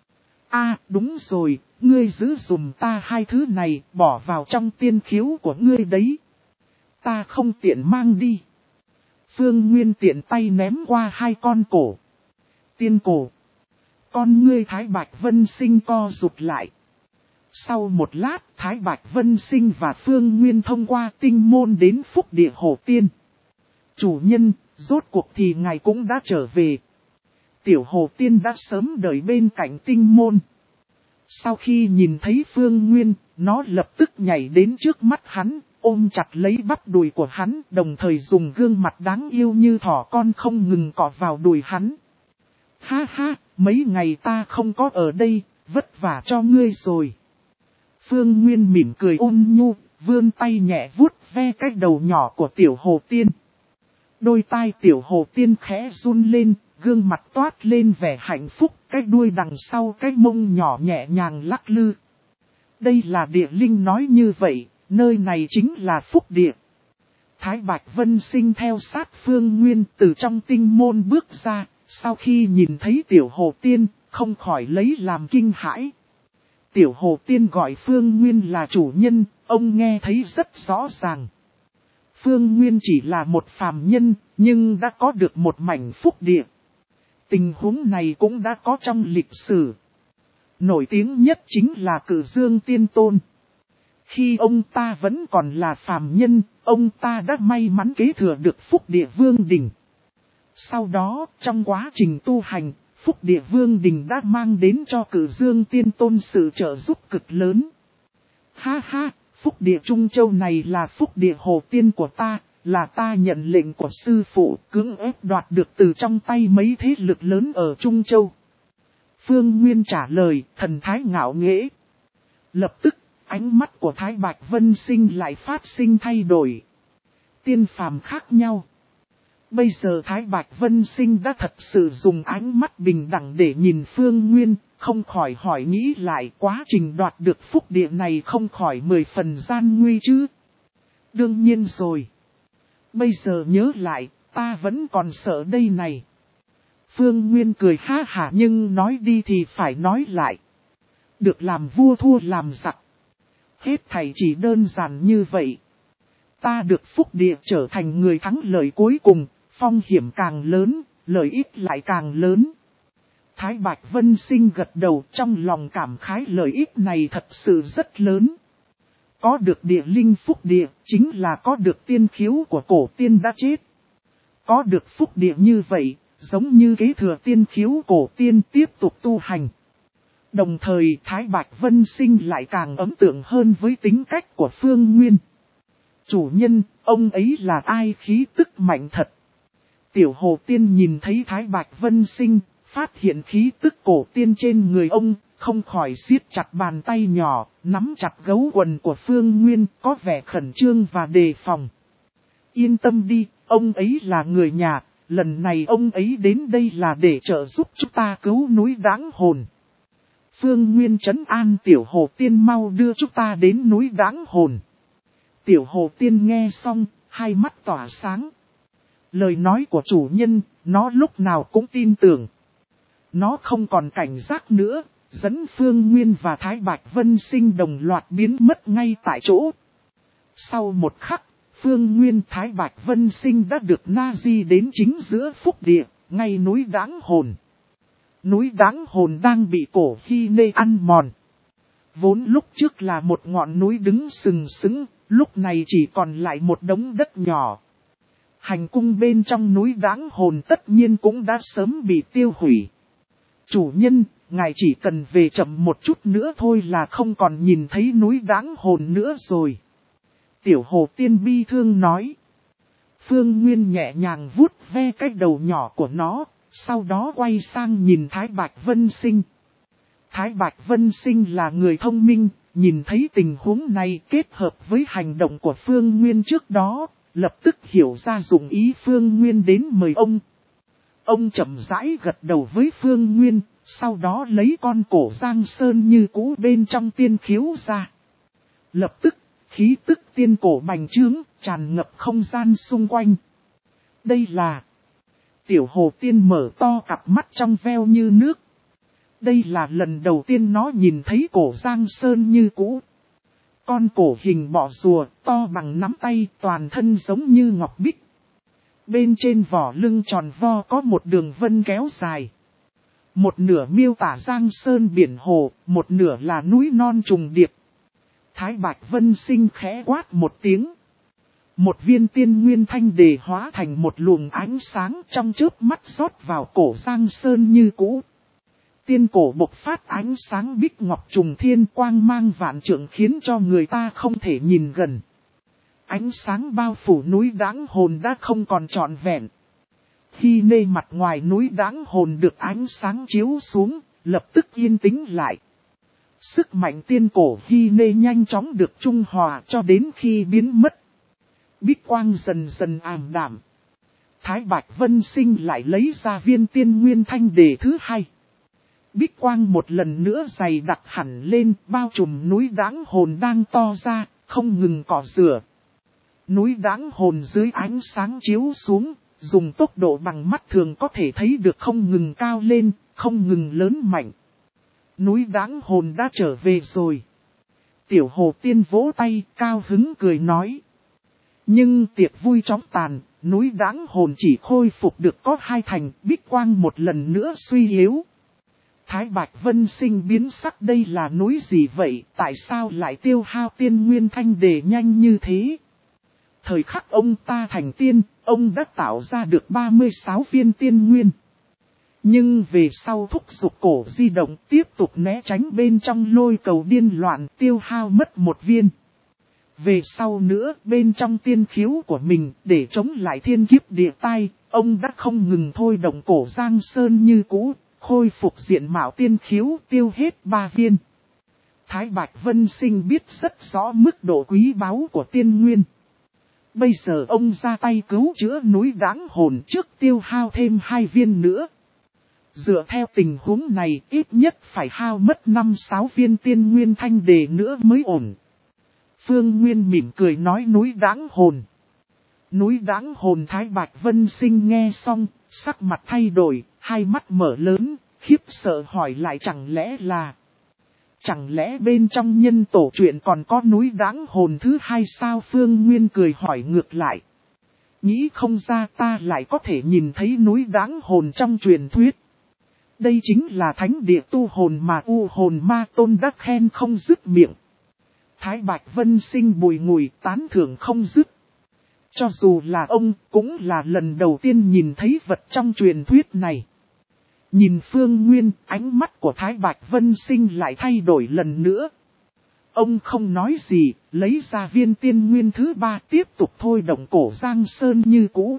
A, đúng rồi, ngươi giữ dùm ta hai thứ này, bỏ vào trong tiên khiếu của ngươi đấy. Ta không tiện mang đi. Phương Nguyên tiện tay ném qua hai con cổ. Tiên cổ. Con ngươi Thái Bạch Vân Sinh co rụt lại. Sau một lát, Thái Bạch Vân Sinh và Phương Nguyên thông qua tinh môn đến Phúc Địa Hồ Tiên. Chủ nhân, rốt cuộc thì ngài cũng đã trở về. Tiểu Hồ Tiên đã sớm đợi bên cạnh tinh môn. Sau khi nhìn thấy Phương Nguyên, nó lập tức nhảy đến trước mắt hắn, ôm chặt lấy bắp đùi của hắn, đồng thời dùng gương mặt đáng yêu như thỏ con không ngừng cọ vào đùi hắn. Ha ha, mấy ngày ta không có ở đây, vất vả cho ngươi rồi. Phương Nguyên mỉm cười ôn nhu, vươn tay nhẹ vuốt ve cái đầu nhỏ của Tiểu Hồ Tiên. Đôi tai Tiểu Hồ Tiên khẽ run lên, gương mặt toát lên vẻ hạnh phúc, cái đuôi đằng sau cái mông nhỏ nhẹ nhàng lắc lư. Đây là địa linh nói như vậy, nơi này chính là Phúc Địa. Thái Bạch Vân Sinh theo sát Phương Nguyên từ trong tinh môn bước ra, sau khi nhìn thấy Tiểu Hồ Tiên, không khỏi lấy làm kinh hãi. Tiểu Hồ Tiên gọi Phương Nguyên là chủ nhân, ông nghe thấy rất rõ ràng. Phương Nguyên chỉ là một phàm nhân, nhưng đã có được một mảnh phúc địa. Tình huống này cũng đã có trong lịch sử. Nổi tiếng nhất chính là Cử Dương Tiên Tôn. Khi ông ta vẫn còn là phàm nhân, ông ta đã may mắn kế thừa được phúc địa Vương Đình. Sau đó, trong quá trình tu hành, phúc địa Vương Đình đã mang đến cho Cử Dương Tiên Tôn sự trợ giúp cực lớn. Ha ha, phúc địa Trung Châu này là phúc địa Hồ Tiên của ta, là ta nhận lệnh của sư phụ cưỡng ép đoạt được từ trong tay mấy thế lực lớn ở Trung Châu. Phương Nguyên trả lời, thần thái ngạo nghễ. Lập tức, ánh mắt của Thái Bạch Vân Sinh lại phát sinh thay đổi. Tiên phàm khác nhau. Bây giờ Thái Bạch Vân Sinh đã thật sự dùng ánh mắt bình đẳng để nhìn Phương Nguyên, không khỏi hỏi nghĩ lại quá trình đoạt được phúc địa này không khỏi mười phần gian nguy chứ. Đương nhiên rồi. Bây giờ nhớ lại, ta vẫn còn sợ đây này. Phương Nguyên cười ha hả nhưng nói đi thì phải nói lại. Được làm vua thua làm giặc. Hết thảy chỉ đơn giản như vậy. Ta được phúc địa trở thành người thắng lợi cuối cùng, phong hiểm càng lớn, lợi ích lại càng lớn. Thái Bạch Vân Sinh gật đầu trong lòng cảm khái lợi ích này thật sự rất lớn. Có được địa linh phúc địa, chính là có được tiên khiếu của cổ tiên đã chết. Có được phúc địa như vậy, giống như kế thừa tiên khiếu cổ tiên tiếp tục tu hành. Đồng thời Thái Bạch Vân Sinh lại càng ấn tượng hơn với tính cách của Phương Nguyên. Chủ nhân, ông ấy là ai khí tức mạnh thật. Tiểu Hồ Tiên nhìn thấy Thái Bạch Vân Sinh, phát hiện khí tức cổ tiên trên người ông, không khỏi siết chặt bàn tay nhỏ, nắm chặt gấu quần của Phương Nguyên, có vẻ khẩn trương và đề phòng. Yên tâm đi, ông ấy là người nhà, lần này ông ấy đến đây là để trợ giúp chúng ta cứu núi Đáng Hồn. Phương Nguyên trấn an Tiểu Hồ Tiên mau đưa chúng ta đến núi Đáng Hồn. Tiểu Hồ Tiên nghe xong, hai mắt tỏa sáng. Lời nói của chủ nhân, nó lúc nào cũng tin tưởng. Nó không còn cảnh giác nữa, dẫn Phương Nguyên và Thái Bạch Vân Sinh đồng loạt biến mất ngay tại chỗ. Sau một khắc, Phương Nguyên Thái Bạch Vân Sinh đã được na di đến chính giữa phúc địa, ngay núi Đáng Hồn. Núi Đáng Hồn đang bị cổ Hy Nê ăn mòn. Vốn lúc trước là một ngọn núi đứng sừng sững, lúc này chỉ còn lại một đống đất nhỏ. Hành cung bên trong núi Đáng Hồn tất nhiên cũng đã sớm bị tiêu hủy. Chủ nhân, ngài chỉ cần về chậm một chút nữa thôi là không còn nhìn thấy núi Đáng Hồn nữa rồi. Tiểu Hồ Tiên bi thương nói. Phương Nguyên nhẹ nhàng vuốt ve cái đầu nhỏ của nó, sau đó quay sang nhìn Thái Bạch Vân Sinh. Thái Bạch Vân Sinh là người thông minh, nhìn thấy tình huống này kết hợp với hành động của Phương Nguyên trước đó, lập tức hiểu ra dụng ý Phương Nguyên đến mời ông. Ông chậm rãi gật đầu với Phương Nguyên, sau đó lấy con cổ Giang Sơn như cũ bên trong tiên khiếu ra. Lập tức, khí tức tiên cổ bành trướng, tràn ngập không gian xung quanh. Đây là... Tiểu Hồ Tiên mở to cặp mắt trong veo như nước. Đây là lần đầu tiên nó nhìn thấy cổ Giang Sơn như cũ. Con cổ hình bọ rùa, to bằng nắm tay, toàn thân giống như ngọc bích. Bên trên vỏ lưng tròn vo có một đường vân kéo dài. Một nửa miêu tả Giang Sơn biển hồ, một nửa là núi non trùng điệp. Thái Bạch Vân Sinh khẽ quát một tiếng. Một viên tiên nguyên thanh đề hóa thành một luồng ánh sáng trong chớp mắt rót vào cổ Giang Sơn như cũ. Tiên cổ bộc phát ánh sáng bích ngọc trùng thiên quang mang vạn trượng khiến cho người ta không thể nhìn gần. Ánh sáng bao phủ núi Đáng Hồn đã không còn trọn vẹn. Khi nê mặt ngoài núi Đáng Hồn được ánh sáng chiếu xuống, lập tức yên tĩnh lại. Sức mạnh tiên cổ Hy Nê nhanh chóng được trung hòa cho đến khi biến mất. Bích quang dần dần ảm đạm. Thái Bạch Vân Sinh lại lấy ra viên tiên nguyên thanh đề thứ hai. Bích quang một lần nữa dày đặc hẳn lên, bao trùm núi Đáng Hồn đang to ra, không ngừng cọ rửa. Núi Đáng Hồn dưới ánh sáng chiếu xuống, dùng tốc độ bằng mắt thường có thể thấy được không ngừng cao lên, không ngừng lớn mạnh. Núi Đáng Hồn đã trở về rồi. Tiểu Hồ Tiên vỗ tay, cao hứng cười nói. Nhưng tiệc vui chóng tàn, núi Đáng Hồn chỉ khôi phục được có hai thành, Bích Quang một lần nữa suy yếu. Thái Bạch Vân Sinh biến sắc, đây là núi gì vậy, tại sao lại tiêu hao tiên nguyên thanh đề nhanh như thế? Thời khắc ông ta thành tiên, ông đã tạo ra được ba mươi sáu viên tiên nguyên. Nhưng về sau thúc giục cổ di động tiếp tục né tránh bên trong lôi cầu điên loạn, tiêu hao mất một viên. Về sau nữa, bên trong tiên khiếu của mình, để chống lại thiên kiếp địa tai, ông đã không ngừng thôi động cổ Giang Sơn như cũ, khôi phục diện mạo tiên khiếu, tiêu hết ba viên. Thái Bạch Vân Sinh biết rất rõ mức độ quý báu của tiên nguyên. Bây giờ ông ra tay cứu chữa núi Đáng Hồn trước tiêu hao thêm hai viên nữa. Dựa theo tình huống này, ít nhất phải hao mất năm sáu viên tiên nguyên thanh đề nữa mới ổn. Phương Nguyên mỉm cười nói núi Đáng Hồn. Núi Đáng Hồn. Thái Bạch Vân Sinh nghe xong, sắc mặt thay đổi, hai mắt mở lớn, khiếp sợ hỏi lại chẳng lẽ là... Chẳng lẽ bên trong nhân tổ truyện còn có núi Đáng Hồn thứ hai sao? Phương Nguyên cười hỏi ngược lại. Nghĩ không ra ta lại có thể nhìn thấy núi Đáng Hồn trong truyền thuyết. Đây chính là thánh địa tu hồn mà U Hồn Ma Tôn đã khen không dứt miệng. Thái Bạch Vân Sinh bùi ngùi tán thưởng không dứt. Cho dù là ông cũng là lần đầu tiên nhìn thấy vật trong truyền thuyết này. Nhìn Phương Nguyên, ánh mắt của Thái Bạch Vân Sinh lại thay đổi lần nữa. Ông không nói gì, lấy ra viên tiên nguyên thứ ba tiếp tục thôi động cổ Giang Sơn như cũ.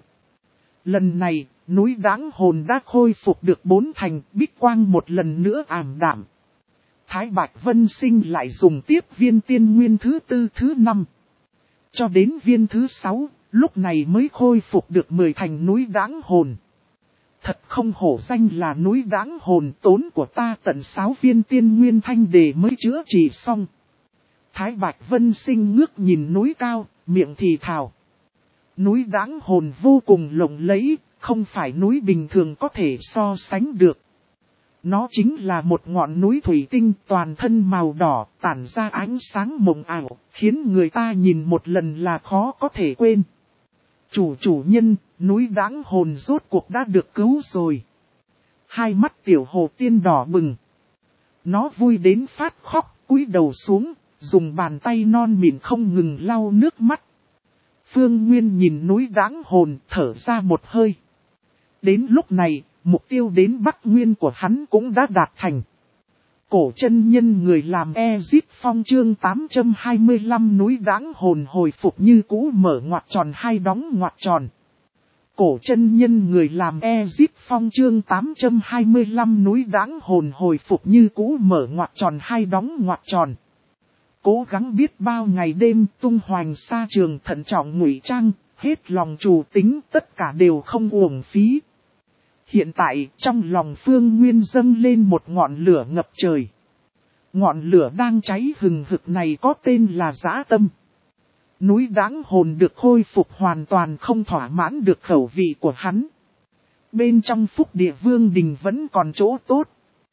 Lần này, núi Đáng Hồn đã khôi phục được bốn thành, Bích Quang một lần nữa ảm đạm. Thái Bạch Vân Sinh lại dùng tiếp viên tiên nguyên thứ tư thứ năm. Cho đến viên thứ sáu, lúc này mới khôi phục được mười thành núi Đáng Hồn. Thật không hổ danh là núi Đáng Hồn, tốn của ta tận sáu viên tiên nguyên thanh đề mới chữa trị xong. Thái Bạch Vân Sinh ngước nhìn núi cao, miệng thì thào. Núi Đáng Hồn vô cùng lộng lẫy, không phải núi bình thường có thể so sánh được. Nó chính là một ngọn núi thủy tinh toàn thân màu đỏ, tản ra ánh sáng mộng ảo, khiến người ta nhìn một lần là khó có thể quên. Chủ chủ nhân, núi Đáng Hồn rốt cuộc đã được cứu rồi. Hai mắt Tiểu Hồ Tiên đỏ bừng. Nó vui đến phát khóc, cúi đầu xuống, dùng bàn tay non mịn không ngừng lau nước mắt. Phương Nguyên nhìn núi Đáng Hồn, thở ra một hơi. Đến lúc này, mục tiêu đến Bắc Nguyên của hắn cũng đã đạt thành. Cổ chân nhân người làm Ezip Phong chương tám trăm hai mươi lăm núi Đáng Hồn hồi phục như cũ mở ngoặc tròn hai đóng ngoặc tròn. Cổ chân nhân người làm Ezip Phong chương tám trăm hai mươi lăm núi Đáng Hồn hồi phục như cũ mở ngoặc tròn hai đóng ngoặc tròn. Cố gắng biết bao ngày đêm tung hoành xa trường thận trọng ngụy trang, hết lòng chủ tính tất cả đều không uổng phí. Hiện tại trong lòng Phương Nguyên dâng lên một ngọn lửa ngập trời. Ngọn lửa đang cháy hừng hực này có tên là dã tâm. Núi Đáng Hồn được khôi phục hoàn toàn không thỏa mãn được khẩu vị của hắn. Bên trong Phúc Địa Vương Đình vẫn còn chỗ tốt.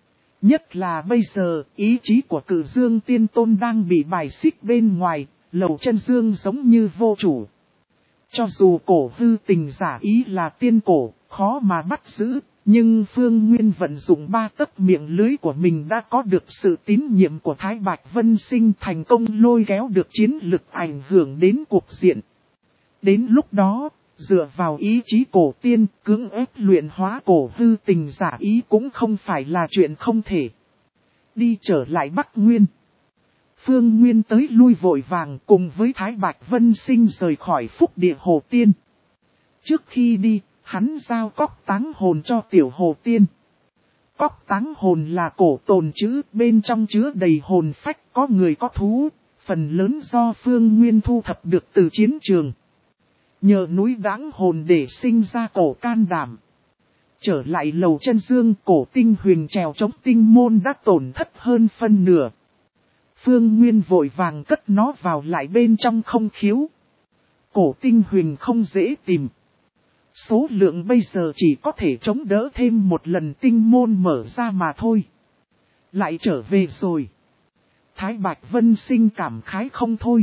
Nhất là bây giờ, ý chí của Cử Dương Tiên Tôn đang bị bài xích bên ngoài, Lầu Chân Dương giống như vô chủ. Cho dù cổ hư tình giả ý là tiên cổ, khó mà bắt giữ, nhưng Phương Nguyên vận dụng ba tấc miệng lưới của mình đã có được sự tín nhiệm của Thái Bạch Vân Sinh, thành công lôi kéo được chiến lực ảnh hưởng đến cuộc diện. Đến lúc đó, dựa vào ý chí cổ tiên, cưỡng ép luyện hóa cổ hư tình giả ý cũng không phải là chuyện không thể. Đi trở lại Bắc Nguyên. Phương Nguyên tới lui vội vàng cùng với Thái Bạch Vân Sinh rời khỏi Phúc Địa Hồ Tiên. Trước khi đi, hắn giao cóc táng hồn cho Tiểu Hồ Tiên. Cóc táng hồn là cổ tồn chữ, bên trong chứa đầy hồn phách, có người có thú, phần lớn do Phương Nguyên thu thập được từ chiến trường. Nhờ núi Đáng Hồn để sinh ra cổ can đảm. Trở lại Lầu Chân Dương, cổ tinh huyền trèo chống tinh môn đã tổn thất hơn phân nửa. Phương Nguyên vội vàng cất nó vào lại bên trong không khiếu. Cổ tinh huyền không dễ tìm. Số lượng bây giờ chỉ có thể chống đỡ thêm một lần tinh môn mở ra mà thôi. Lại trở về rồi. Thái Bạch Vân Sinh cảm khái không thôi.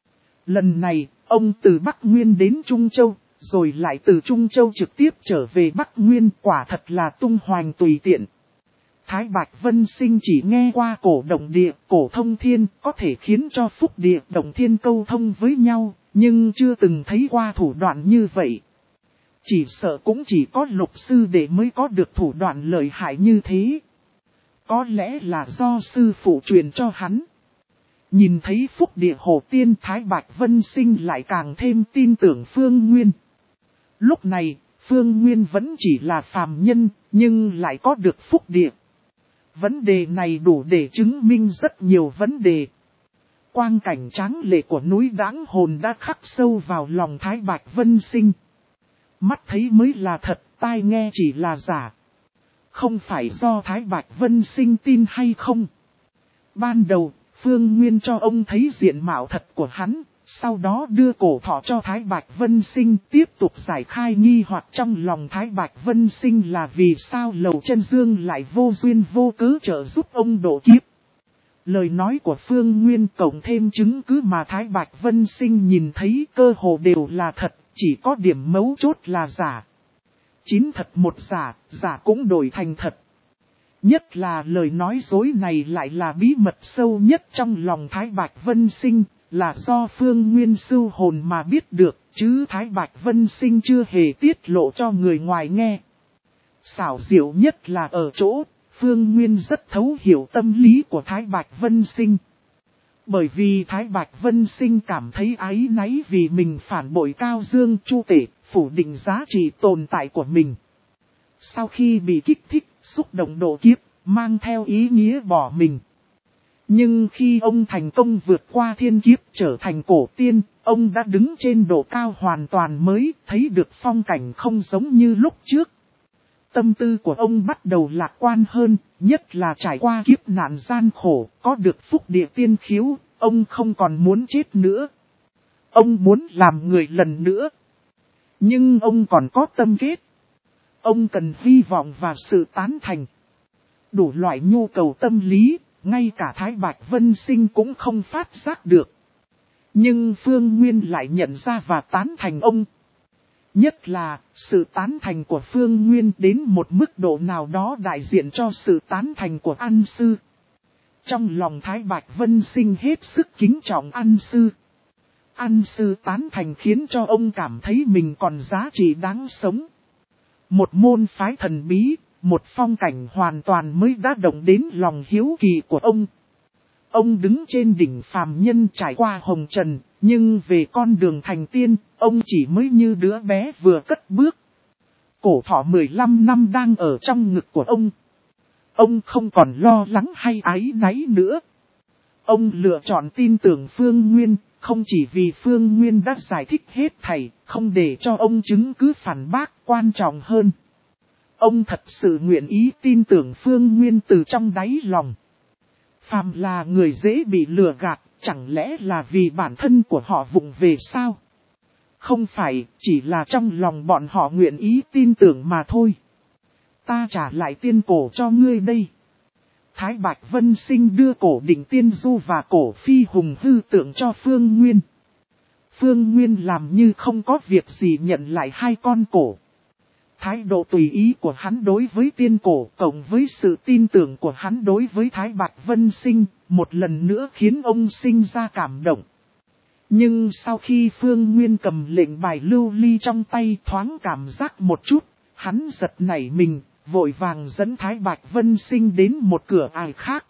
Lần này, ông từ Bắc Nguyên đến Trung Châu, rồi lại từ Trung Châu trực tiếp trở về Bắc Nguyên, quả thật là tung hoành tùy tiện. Thái Bạch Vân Sinh chỉ nghe qua cổ động địa, cổ thông thiên, có thể khiến cho phúc địa động thiên câu thông với nhau, nhưng chưa từng thấy qua thủ đoạn như vậy. Chỉ sợ cũng chỉ có lục sư đệ mới có được thủ đoạn lợi hại như thế. Có lẽ là do sư phụ truyền cho hắn. Nhìn thấy phúc địa hồ tiên Thái Bạch Vân Sinh lại càng thêm tin tưởng Phương Nguyên. Lúc này, Phương Nguyên vẫn chỉ là phàm nhân, nhưng lại có được phúc địa. Vấn đề này đủ để chứng minh rất nhiều vấn đề. Quang cảnh tráng lệ của núi Đãng Hồn đã khắc sâu vào lòng Thái Bạch Vân Sinh. Mắt thấy mới là thật, tai nghe chỉ là giả. Không phải do Thái Bạch Vân Sinh tin hay không. Ban đầu, Phương Nguyên cho ông thấy diện mạo thật của hắn, sau đó đưa cổ thọ cho Thái Bạch Vân Sinh tiếp tục giải khai nghi hoặc trong lòng Thái Bạch Vân Sinh là vì sao Lầu Chân Dương lại vô duyên vô cớ trợ giúp ông độ kiếp. Lời nói của Phương Nguyên cộng thêm chứng cứ mà Thái Bạch Vân Sinh nhìn thấy cơ hồ đều là thật, chỉ có điểm mấu chốt là giả. Chín thật một giả, giả cũng đổi thành thật. Nhất là lời nói dối này lại là bí mật sâu nhất trong lòng Thái Bạch Vân Sinh, là do Phương Nguyên sưu hồn mà biết được, chứ Thái Bạch Vân Sinh chưa hề tiết lộ cho người ngoài nghe. Xảo diệu nhất là ở chỗ, Phương Nguyên rất thấu hiểu tâm lý của Thái Bạch Vân Sinh. Bởi vì Thái Bạch Vân Sinh cảm thấy áy náy vì mình phản bội Cao Dương Chu Tể, phủ định giá trị tồn tại của mình. Sau khi bị kích thích, xúc động độ kiếp, mang theo ý nghĩa bỏ mình. Nhưng khi ông thành công vượt qua thiên kiếp trở thành cổ tiên, ông đã đứng trên độ cao hoàn toàn mới, thấy được phong cảnh không giống như lúc trước. Tâm tư của ông bắt đầu lạc quan hơn, nhất là trải qua kiếp nạn gian khổ, có được phúc địa tiên khiếu, ông không còn muốn chết nữa. Ông muốn làm người lần nữa. Nhưng ông còn có tâm kết. Ông cần hy vọng và sự tán thành. Đủ loại nhu cầu tâm lý, ngay cả Thái Bạch Vân Sinh cũng không phát giác được. Nhưng Phương Nguyên lại nhận ra và tán thành ông. Nhất là, sự tán thành của Phương Nguyên đến một mức độ nào đó đại diện cho sự tán thành của An Sư. Trong lòng Thái Bạch Vân Sinh hết sức kính trọng An Sư. An Sư tán thành khiến cho ông cảm thấy mình còn giá trị đáng sống. Một môn phái thần bí, một phong cảnh hoàn toàn mới đã động đến lòng hiếu kỳ của ông. Ông đứng trên đỉnh phàm nhân trải qua hồng trần, nhưng về con đường thành tiên, ông chỉ mới như đứa bé vừa cất bước. Cổ thọ mười lăm năm đang ở trong ngực của ông. Ông không còn lo lắng hay áy náy nữa. Ông lựa chọn tin tưởng Phương Nguyên, không chỉ vì Phương Nguyên đã giải thích hết thảy, không để cho ông chứng cứ phản bác quan trọng hơn. Ông thật sự nguyện ý tin tưởng Phương Nguyên từ trong đáy lòng. Phàm là người dễ bị lừa gạt, chẳng lẽ là vì bản thân của họ vụng về sao? Không phải, chỉ là trong lòng bọn họ nguyện ý tin tưởng mà thôi. Ta trả lại tiên cổ cho ngươi đây. Thái Bạch Vân Sinh đưa cổ đỉnh tiên du và cổ phi hùng hư tượng cho Phương Nguyên. Phương Nguyên làm như không có việc gì nhận lại hai con cổ. Thái độ tùy ý của hắn đối với tiên cổ cộng với sự tin tưởng của hắn đối với Thái Bạch Vân Sinh, một lần nữa khiến ông sinh ra cảm động. Nhưng sau khi Phương Nguyên cầm lệnh bài lưu ly trong tay thoáng cảm giác một chút, hắn giật nảy mình, vội vàng dẫn Thái Bạch Vân Sinh đến một cửa ải khác.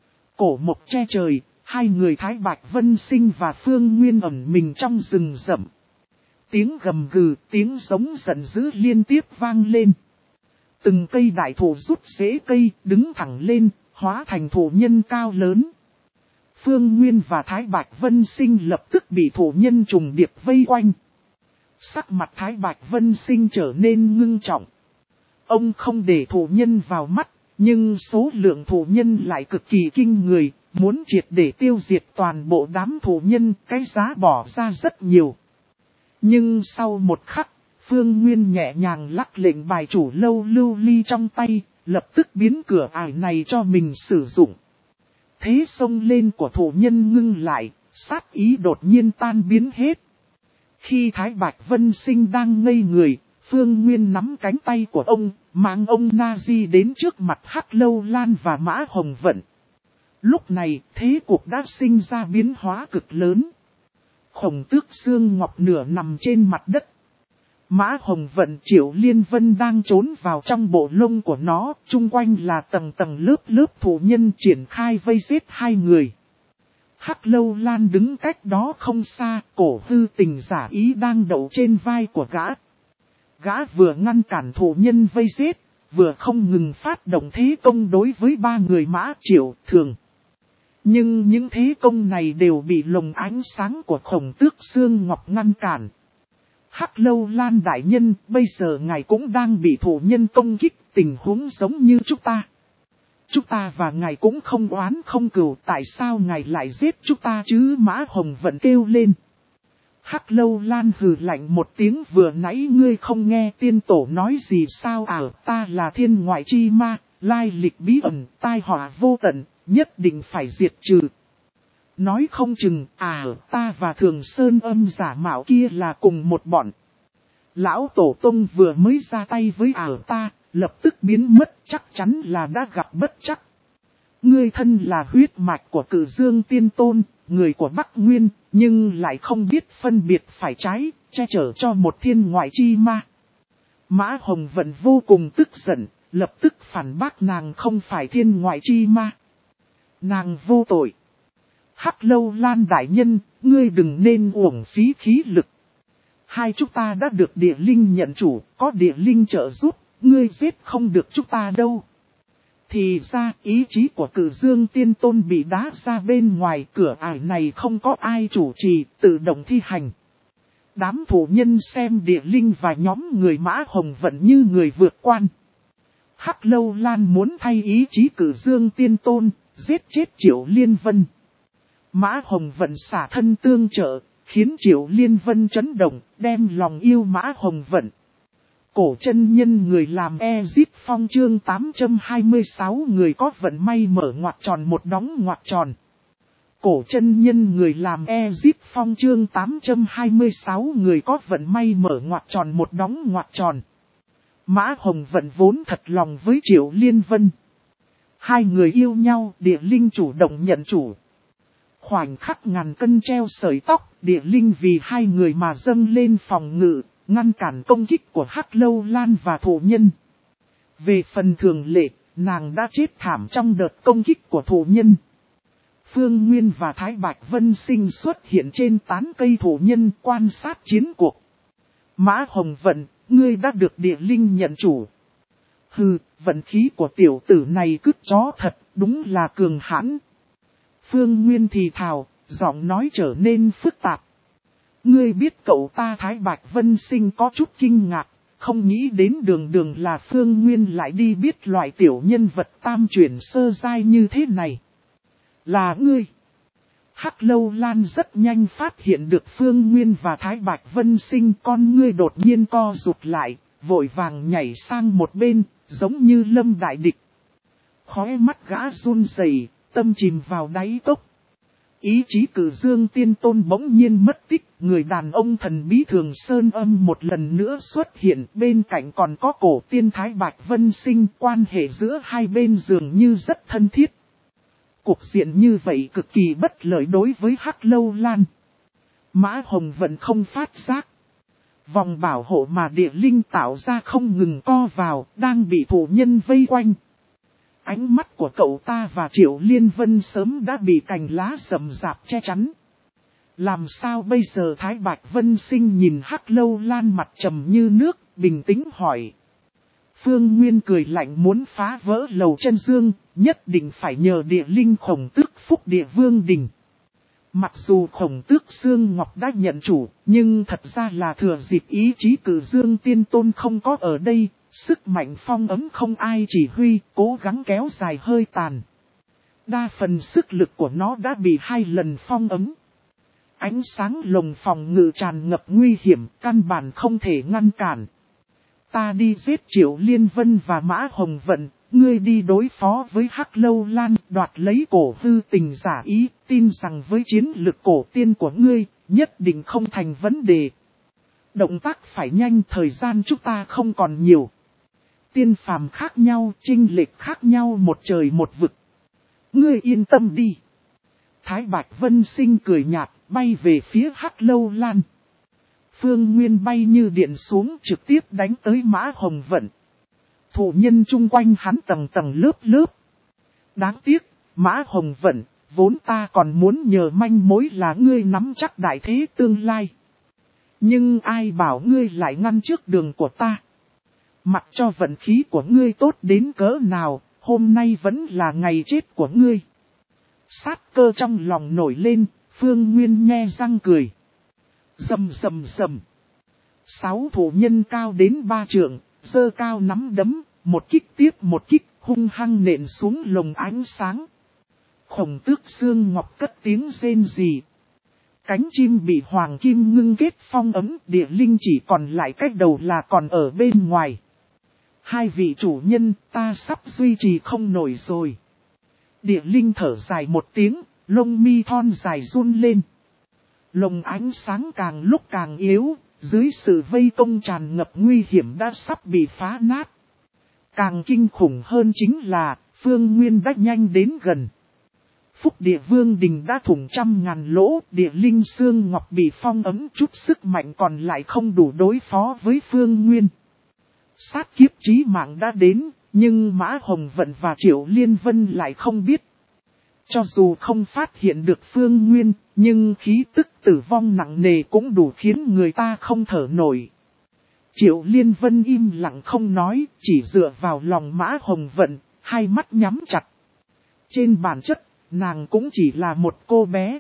Cổ mộc che trời, hai người Thái Bạch Vân Sinh và Phương Nguyên ẩn mình trong rừng rậm. Tiếng gầm gừ, tiếng giống giận dữ liên tiếp vang lên. Từng cây đại thụ rút rễ cây, đứng thẳng lên, hóa thành thụ nhân cao lớn. Phương Nguyên và Thái Bạch Vân Sinh lập tức bị thụ nhân trùng điệp vây quanh. Sắc mặt Thái Bạch Vân Sinh trở nên ngưng trọng. Ông không để thụ nhân vào mắt, nhưng số lượng thụ nhân lại cực kỳ kinh người, muốn triệt để tiêu diệt toàn bộ đám thụ nhân, cái giá bỏ ra rất nhiều. Nhưng sau một khắc, Phương Nguyên nhẹ nhàng lắc lệnh bài chủ lâu lưu ly trong tay, lập tức biến cửa ải này cho mình sử dụng. Thế xông lên của thủ nhân ngưng lại, sát ý đột nhiên tan biến hết. Khi Thái Bạch Vân Sinh đang ngây người, Phương Nguyên nắm cánh tay của ông, mang ông Na-di đến trước mặt Hắc Lâu Lan và Mã Hồng Vận. Lúc này, thế cuộc đã sinh ra biến hóa cực lớn. Khổng Tước xương ngọc nửa nằm trên mặt đất. Mã Hồng Vận Triệu Liên Vân đang trốn vào trong bộ lông của nó, chung quanh là tầng tầng lớp lớp thủ nhân triển khai vây giết hai người. Hắc Lâu Lan đứng cách đó không xa, cổ hư tình giả ý đang đậu trên vai của gã. Gã vừa ngăn cản thủ nhân vây giết, vừa không ngừng phát động thế công đối với ba người Mã Triệu Thường. Nhưng những thế công này đều bị lồng ánh sáng của Khổng Tước xương ngọc ngăn cản. Hắc Lâu Lan đại nhân, bây giờ ngài cũng đang bị thủ nhân công kích, tình huống giống như chúng ta. Chúng ta và ngài cũng không oán không cừu, tại sao ngài lại giết chúng ta chứ? Mã Hồng Vận kêu lên. Hắc Lâu Lan hừ lạnh một tiếng, vừa nãy ngươi không nghe tiên tổ nói gì sao? À, ta là thiên ngoại chi ma, lai lịch bí ẩn, tai họa vô tận, nhất định phải diệt trừ. Nói không chừng, à, ta và Thường Sơn Âm giả mạo kia là cùng một bọn. Lão Tổ Tông vừa mới ra tay với ả ta, lập tức biến mất, chắc chắn là đã gặp bất trắc. Ngươi thân là huyết mạch của Cử Dương Tiên Tôn, người của Bắc Nguyên, nhưng lại không biết phân biệt phải trái, che chở cho một thiên ngoại chi ma. Mã Hồng Vận vô cùng tức giận, lập tức phản bác nàng không phải thiên ngoại chi ma. Nàng vô tội. Hắc Lâu Lan đại nhân, ngươi đừng nên uổng phí khí lực. Hai chúng ta đã được địa linh nhận chủ, có địa linh trợ giúp, ngươi giết không được chúng ta đâu. Thì ra ý chí của Cử Dương Tiên Tôn bị đá ra bên ngoài, cửa ải này không có ai chủ trì, tự động thi hành. Đám thủ nhân xem địa linh và nhóm người Mã Hồng Vận như người vượt quan. Hắc Lâu Lan muốn thay ý chí Cử Dương Tiên Tôn, giết chết Triệu Liên Vân. Mã Hồng Vận xả thân tương trợ, khiến Triệu Liên Vân chấn động, đem lòng yêu Mã Hồng Vận. Cổ chân nhân người làm Ezip Phong chương tám trăm hai mươi sáu người có vận may mở ngoặc tròn một đóng ngoặc tròn. Cổ chân nhân người làm Ezip Phong chương tám trăm hai mươi sáu người có vận may mở ngoặc tròn một đóng ngoặc tròn. Mã Hồng Vận vốn thật lòng với Triệu Liên Vân. Hai người yêu nhau, địa linh chủ động nhận chủ. Khoảnh khắc ngàn cân treo sợi tóc, địa linh vì hai người mà dâng lên phòng ngự, ngăn cản công kích của Hắc Lâu Lan và thủ nhân. Về phần Thường Lệ, nàng đã chết thảm trong đợt công kích của thủ nhân. Phương Nguyên và Thái Bạch Vân Sinh xuất hiện trên tán cây thủ nhân quan sát chiến cuộc. Mã Hồng Vận, ngươi đã được địa linh nhận chủ. Hừ, vận khí của tiểu tử này cứt chó thật, đúng là cường hãn. Phương Nguyên thì thào, giọng nói trở nên phức tạp. Ngươi biết cậu ta Thái Bạch Vân Sinh có chút kinh ngạc, không nghĩ đến đường đường là Phương Nguyên lại đi biết loại tiểu nhân vật tam chuyển sơ giai như thế này. Là ngươi. Hắc Lâu Lan rất nhanh phát hiện được Phương Nguyên và Thái Bạch Vân Sinh, con ngươi đột nhiên co rụt lại, vội vàng nhảy sang một bên, giống như lâm đại địch. Khóe mắt gã run rẩy, tâm chìm vào đáy cốc. Ý chí Cử Dương Tiên Tôn bỗng nhiên mất tích, người đàn ông thần bí Thường Sơn Âm một lần nữa xuất hiện, bên cạnh còn có cổ tiên Thái Bạch Vân Sinh, quan hệ giữa hai bên dường như rất thân thiết. Cuộc diện như vậy cực kỳ bất lợi đối với Hắc Lâu Lan. Mã Hồng Vận không phát giác. Vòng bảo hộ mà địa linh tạo ra không ngừng co vào, đang bị thủ nhân vây quanh. Ánh mắt của cậu ta và Triệu Liên Vân sớm đã bị cành lá rậm rạp che chắn. Làm sao bây giờ? Thái Bạch Vân Sinh nhìn Hắc Lâu Lan mặt trầm như nước, bình tĩnh hỏi. Phương Nguyên cười lạnh, muốn phá vỡ lầu chân dương, nhất định phải nhờ địa linh Khổng Tước Phúc Địa Vương Đình. Mặc dù Khổng Tước Xương Ngọc đã nhận chủ, nhưng thật ra là thừa dịp ý chí Cử Dương Tiên Tôn không có ở đây, sức mạnh phong ấm không ai chỉ huy, cố gắng kéo dài hơi tàn. Đa phần sức lực của nó đã bị hai lần phong ấm. ánh sáng lồng phòng ngự tràn ngập nguy hiểm, căn bản không thể ngăn cản. Ta đi giết Triệu Liên Vân và Mã Hồng Vận, ngươi đi đối phó với Hắc Lâu Lan, đoạt lấy cổ hư tình giả ý, tin rằng với chiến lực cổ tiên của ngươi, nhất định không thành vấn đề. Động tác phải nhanh, thời gian chúng ta không còn nhiều. Tiên phàm khác nhau, chênh lệch khác nhau một trời một vực. Ngươi yên tâm đi. Thái Bạch Vân Sinh cười nhạt, bay về phía Hắc Lâu Lan. Phương Nguyên bay như điện xuống, trực tiếp đánh tới Mã Hồng Vận. Thủ nhân chung quanh hắn tầng tầng lớp lớp. Đáng tiếc, Mã Hồng Vận, vốn ta còn muốn nhờ manh mối là ngươi nắm chắc đại thế tương lai. Nhưng ai bảo ngươi lại ngăn trước đường của ta. Mặc cho vận khí của ngươi tốt đến cỡ nào, hôm nay vẫn là ngày chết của ngươi. Sát cơ trong lòng nổi lên, Phương Nguyên nhe răng cười. Rầm rầm rầm. Sáu thủ nhân cao đến ba trượng, giơ cao nắm đấm, một kích tiếp một kích, hung hăng nện xuống lồng ánh sáng. Khổng Tước xương ngọc cất tiếng rên rỉ. Cánh chim bị hoàng kim ngưng kết phong ấm, địa linh chỉ còn lại cách đầu là còn ở bên ngoài. Hai vị chủ nhân, ta sắp duy trì không nổi rồi. Địa linh thở dài một tiếng, lông mi thon dài run lên. Lồng ánh sáng càng lúc càng yếu, dưới sự vây công tràn ngập nguy hiểm đã sắp bị phá nát. Càng kinh khủng hơn chính là, Phương Nguyên đã nhanh đến gần. Phúc Địa Vương Đình đã thủng trăm ngàn lỗ, địa linh xương ngọc bị phong ấm, chút sức mạnh còn lại không đủ đối phó với Phương Nguyên. Sát kiếp chí mạng đã đến, nhưng Mã Hồng Vận và Triệu Liên Vân lại không biết. Cho dù không phát hiện được Phương Nguyên, nhưng khí tức tử vong nặng nề cũng đủ khiến người ta không thở nổi. Triệu Liên Vân im lặng không nói, chỉ dựa vào lòng Mã Hồng Vận, hai mắt nhắm chặt. Trên bản chất, nàng cũng chỉ là một cô bé.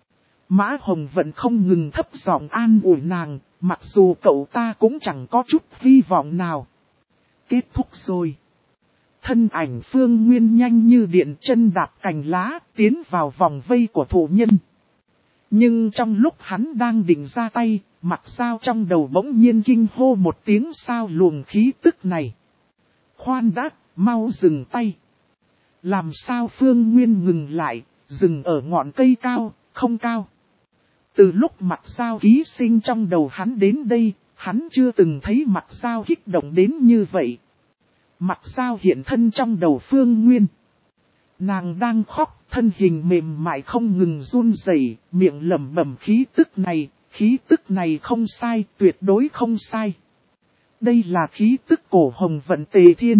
Mã Hồng Vận không ngừng thấp giọng an ủi nàng, mặc dù cậu ta cũng chẳng có chút hy vọng nào. Kết thúc rồi. Thân ảnh Phương Nguyên nhanh như điện, chân đạp cành lá, tiến vào vòng vây của thủ nhân. Nhưng trong lúc hắn đang định ra tay, Mặc Giao trong đầu bỗng nhiên kinh hô một tiếng, sao luồng khí tức này. Khoan đã, mau dừng tay. Làm sao Phương Nguyên ngừng lại, dừng ở ngọn cây cao, không cao. Từ lúc Mặc Giao ký sinh trong đầu hắn đến đây, hắn chưa từng thấy Mặc Giao kích động đến như vậy. Mặc Giao hiện thân trong đầu Phương Nguyên. Nàng đang khóc, thân hình mềm mại không ngừng run rẩy, miệng lẩm bẩm khí tức này, khí tức này không sai, tuyệt đối không sai. Đây là khí tức cổ Hồng Vận Tề Thiên.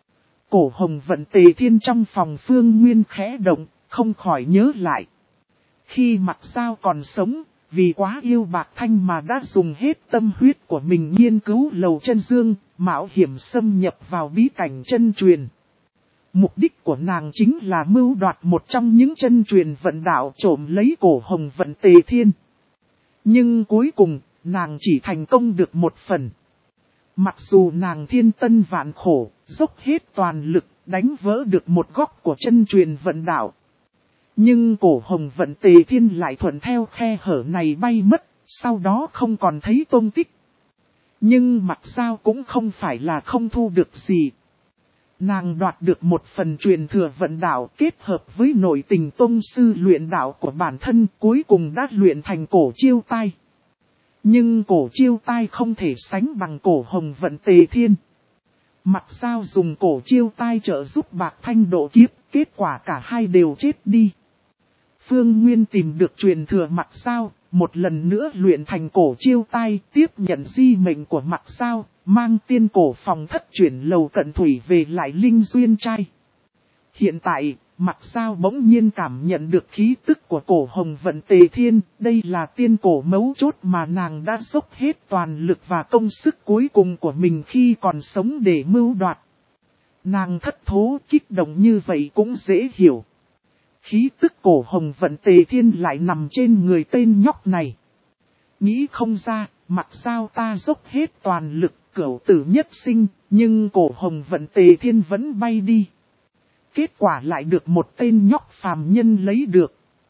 Cổ Hồng Vận Tề Thiên trong phòng Phương Nguyên khẽ động, không khỏi nhớ lại. Khi Mặc Giao còn sống, vì quá yêu Bạc Thanh mà đã dùng hết tâm huyết của mình nghiên cứu Lầu Chân Dương, mạo hiểm xâm nhập vào bí cảnh chân truyền. Mục đích của nàng chính là mưu đoạt một trong những chân truyền vận đạo, trộm lấy cổ Hồng Vận Tề Thiên. Nhưng cuối cùng, nàng chỉ thành công được một phần. Mặc dù nàng thiên tân vạn khổ, dốc hết toàn lực, đánh vỡ được một góc của chân truyền vận đạo. Nhưng cổ Hồng Vận Tề Thiên lại thuận theo khe hở này bay mất, sau đó không còn thấy tông tích. Nhưng Mặc Giao cũng không phải là không thu được gì. Nàng đoạt được một phần truyền thừa vận đạo, kết hợp với nội tình tông sư luyện đạo của bản thân, cuối cùng đã luyện thành cổ chiêu tai. Nhưng cổ chiêu tai không thể sánh bằng cổ Hồng Vận Tề Thiên. Mặc Giao dùng cổ chiêu tai trợ giúp Bạc Thanh độ kiếp, kết quả cả hai đều chết đi. Phương Nguyên tìm được truyền thừa Mặc Giao, một lần nữa luyện thành cổ chiêu tai, tiếp nhận di mệnh của Mặc Giao, mang tiên cổ phòng thất chuyển Lầu Cận Thủy về lại Linh Duyên Trai. Hiện tại, Mặc Giao bỗng nhiên cảm nhận được khí tức của cổ Hồng Vận Tề Thiên, đây là tiên cổ mấu chốt mà nàng đã dốc hết toàn lực và công sức cuối cùng của mình khi còn sống để mưu đoạt. Nàng thất thố kích động như vậy cũng dễ hiểu. Khí tức cổ Hồng Vận Tề Thiên lại nằm trên người tên nhóc này. Nghĩ không ra, Mặc Giao ta dốc hết toàn lực, cửu tử nhất sinh, nhưng cổ Hồng Vận Tề Thiên vẫn bay đi. Kết quả lại được một tên nhóc phàm nhân lấy được.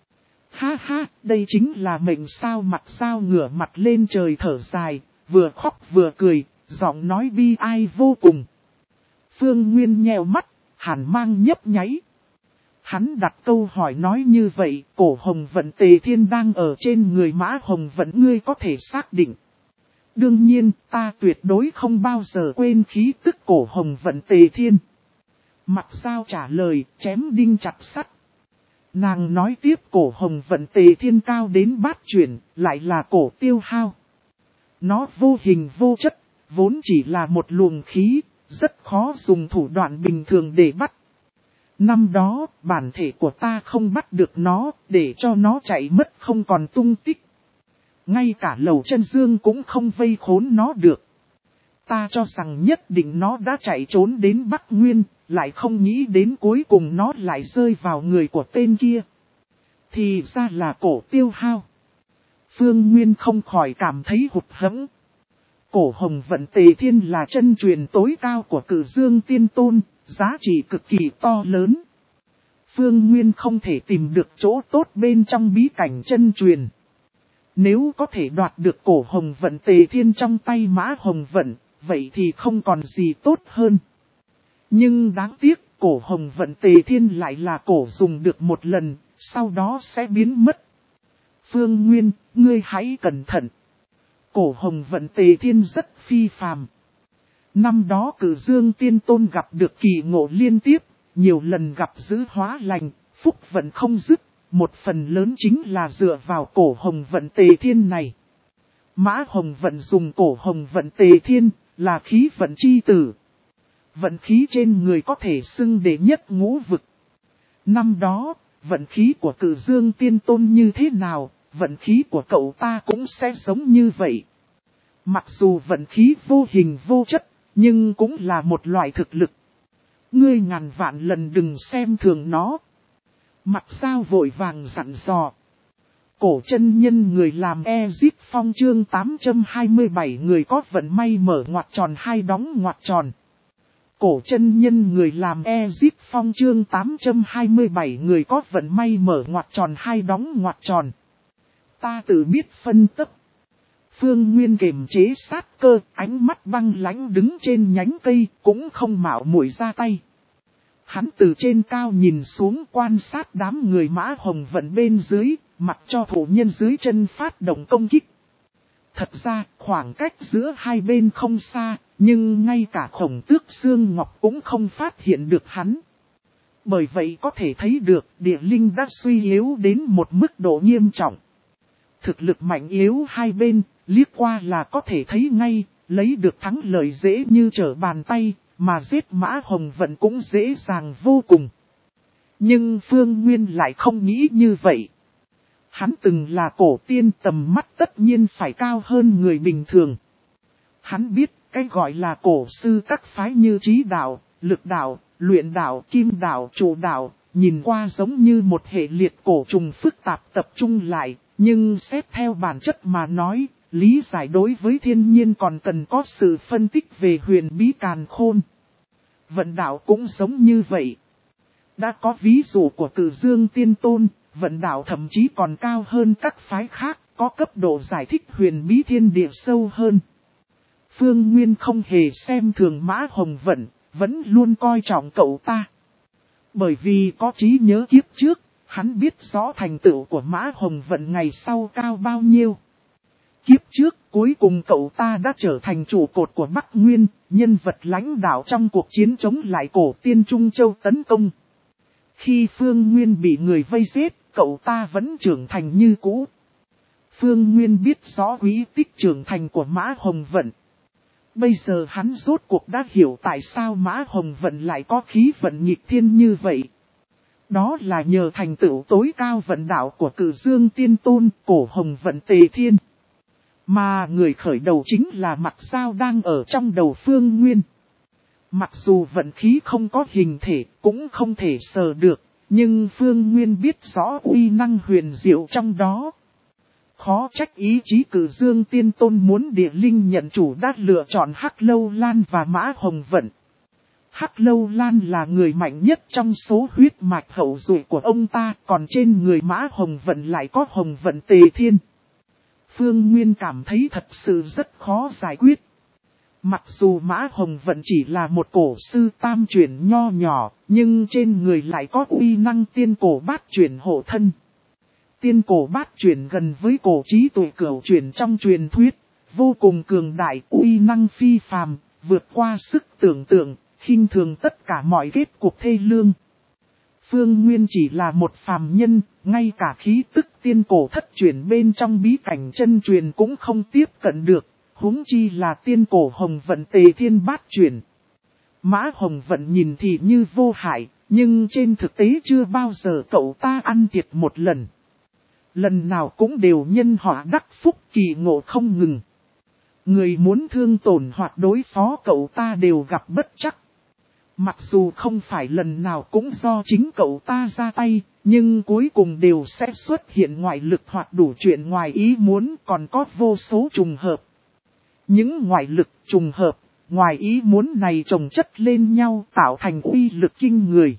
Ha ha, đây chính là mệnh sao. Mặt sao ngửa mặt lên trời thở dài, vừa khóc vừa cười, giọng nói bi ai vô cùng. Phương Nguyên nheo mắt, hàn mang nhấp nháy. Hắn đặt câu hỏi nói như vậy, cổ Hồng Vận Tề Thiên đang ở trên người Mã Hồng Vận, ngươi có thể xác định. Đương nhiên, ta tuyệt đối không bao giờ quên khí tức cổ Hồng Vận Tề Thiên. Mặt sao trả lời, chém đinh chặt sắt. Nàng nói tiếp, cổ Hồng Vận Tề Thiên cao đến bát chuyển, lại là cổ tiêu hao. Nó vô hình vô chất, vốn chỉ là một luồng khí, rất khó dùng thủ đoạn bình thường để bắt. Năm đó, bản thể của ta không bắt được nó, để cho nó chạy mất không còn tung tích. Ngay cả Lầu Chân Dương cũng không vây khốn nó được. Ta cho rằng nhất định nó đã chạy trốn đến Bắc Nguyên, lại không nghĩ đến cuối cùng nó lại rơi vào người của tên kia. Thì ra là cổ tiêu hao. Phương Nguyên không khỏi cảm thấy hụt hẫng. Cổ Hồng Vận Tề Thiên là chân truyền tối cao của Cử Dương Tiên Tôn, giá trị cực kỳ to lớn. Phương Nguyên không thể tìm được chỗ tốt bên trong bí cảnh chân truyền. Nếu có thể đoạt được cổ Hồng Vận Tề Thiên trong tay Mã Hồng Vận, vậy thì không còn gì tốt hơn. Nhưng đáng tiếc, cổ Hồng Vận Tề Thiên lại là cổ dùng được một lần, sau đó sẽ biến mất. Phương Nguyên, ngươi hãy cẩn thận. Cổ Hồng Vận Tề Thiên rất phi phàm. Năm đó Cử Dương Tiên Tôn gặp được kỳ ngộ liên tiếp, nhiều lần gặp dữ hóa lành, phúc vận không dứt. Một phần lớn chính là dựa vào cổ Hồng Vận Tề Thiên này. Mã Hồng Vận dùng cổ Hồng Vận Tề Thiên, là khí vận chi tử. Vận khí trên người có thể xưng đệ nhất ngũ vực. Năm đó, vận khí của Cử Dương Tiên Tôn như thế nào, vận khí của cậu ta cũng sẽ giống như vậy. Mặc dù vận khí vô hình vô chất, nhưng cũng là một loại thực lực. Ngươi ngàn vạn lần đừng xem thường nó. Mặt sao vội vàng dặn dò. Cổ chân nhân người làm Ezip Phong chương tám trăm hai mươi bảy người có vận may mở ngoặc tròn hai đóng ngoặc tròn. Cổ chân nhân người làm Ezip Phong chương tám trăm hai mươi bảy người có vận may mở ngoặc tròn hai đóng ngoặc tròn. Ta tự biết phân tích. Phương Nguyên kiềm chế sát cơ, ánh mắt băng lãnh đứng trên nhánh cây, cũng không mạo muội ra tay. Hắn từ trên cao nhìn xuống quan sát đám người Mã Hồng Vận bên dưới, mặc cho thủ nhân dưới chân phát động công kích. Thật ra, khoảng cách giữa hai bên không xa, nhưng ngay cả Khổng Tước Xương Ngọc cũng không phát hiện được hắn. Bởi vậy có thể thấy được địa linh đã suy yếu đến một mức độ nghiêm trọng. Thực lực mạnh yếu hai bên, liếc qua là có thể thấy ngay, lấy được thắng lợi dễ như trở bàn tay. Mà giết Mã Hồng Vận cũng dễ dàng vô cùng. Nhưng Phương Nguyên lại không nghĩ như vậy. Hắn từng là cổ tiên, tầm mắt tất nhiên phải cao hơn người bình thường. Hắn biết cái gọi là cổ sư các phái như trí đạo, lực đạo, luyện đạo, kim đạo, trụ đạo, nhìn qua giống như một hệ liệt cổ trùng phức tạp tập trung lại, nhưng xét theo bản chất mà nói, lý giải đối với thiên nhiên còn cần có sự phân tích về huyền bí càn khôn. Vận đạo cũng giống như vậy. Đã có ví dụ của Cử Dương Tiên Tôn, vận đạo thậm chí còn cao hơn các phái khác, có cấp độ giải thích huyền bí thiên địa sâu hơn. Phương Nguyên không hề xem thường Mã Hồng Vận, vẫn luôn coi trọng cậu ta. Bởi vì có trí nhớ kiếp trước, hắn biết rõ thành tựu của Mã Hồng Vận ngày sau cao bao nhiêu. Kiếp trước, cuối cùng cậu ta đã trở thành trụ cột của Bắc Nguyên, nhân vật lãnh đạo trong cuộc chiến chống lại cổ tiên Trung Châu tấn công. Khi Phương Nguyên bị người vây giết, cậu ta vẫn trưởng thành như cũ. Phương Nguyên biết rõ quý tích trưởng thành của Mã Hồng Vận. Bây giờ hắn rốt cuộc đã hiểu tại sao Mã Hồng Vận lại có khí vận nghịch thiên như vậy. Đó là nhờ thành tựu tối cao vận đạo của Cử Dương Tiên Tôn, cổ Hồng Vận Tề Thiên. Mà người khởi đầu chính là Mặt Sao đang ở trong đầu Phương Nguyên. Mặc dù vận khí không có hình thể, cũng không thể sờ được, nhưng Phương Nguyên biết rõ uy năng huyền diệu trong đó. Khó trách ý chí Cử Dương Tiên Tôn muốn địa linh nhận chủ đã lựa chọn Hắc Lâu Lan và Mã Hồng Vận. Hắc Lâu Lan là người mạnh nhất trong số huyết mạch hậu duệ của ông ta, còn trên người Mã Hồng Vận lại có Hồng Vận Tề Thiên. Phương Nguyên cảm thấy thật sự rất khó giải quyết. Mặc dù Mã Hồng Vận chỉ là một cổ sư tam chuyển nho nhỏ, nhưng trên người lại có uy năng tiên cổ bát chuyển hộ thân. Tiên cổ bát chuyển gần với cổ trí tuệ cửu chuyển trong truyền thuyết, vô cùng cường đại, uy năng phi phàm, vượt qua sức tưởng tượng, khinh thường tất cả mọi kết cục thê lương. Phương Nguyên chỉ là một phàm nhân, ngay cả khí tức tiên cổ thất chuyển bên trong bí cảnh chân truyền cũng không tiếp cận được, huống chi là tiên cổ Hồng Vận Tề Thiên bát chuyển. Mã Hồng Vận nhìn thì như vô hại, nhưng trên thực tế chưa bao giờ cậu ta ăn thiệt một lần. Lần nào cũng đều nhân họa đắc phúc, kỳ ngộ không ngừng. Người muốn thương tổn hoặc đối phó cậu ta đều gặp bất trắc. Mặc dù không phải lần nào cũng do chính cậu ta ra tay, nhưng cuối cùng đều sẽ xuất hiện ngoại lực hoặc đủ chuyện ngoài ý muốn, còn có vô số trùng hợp. Những ngoại lực trùng hợp, ngoài ý muốn này chồng chất lên nhau tạo thành uy lực kinh người.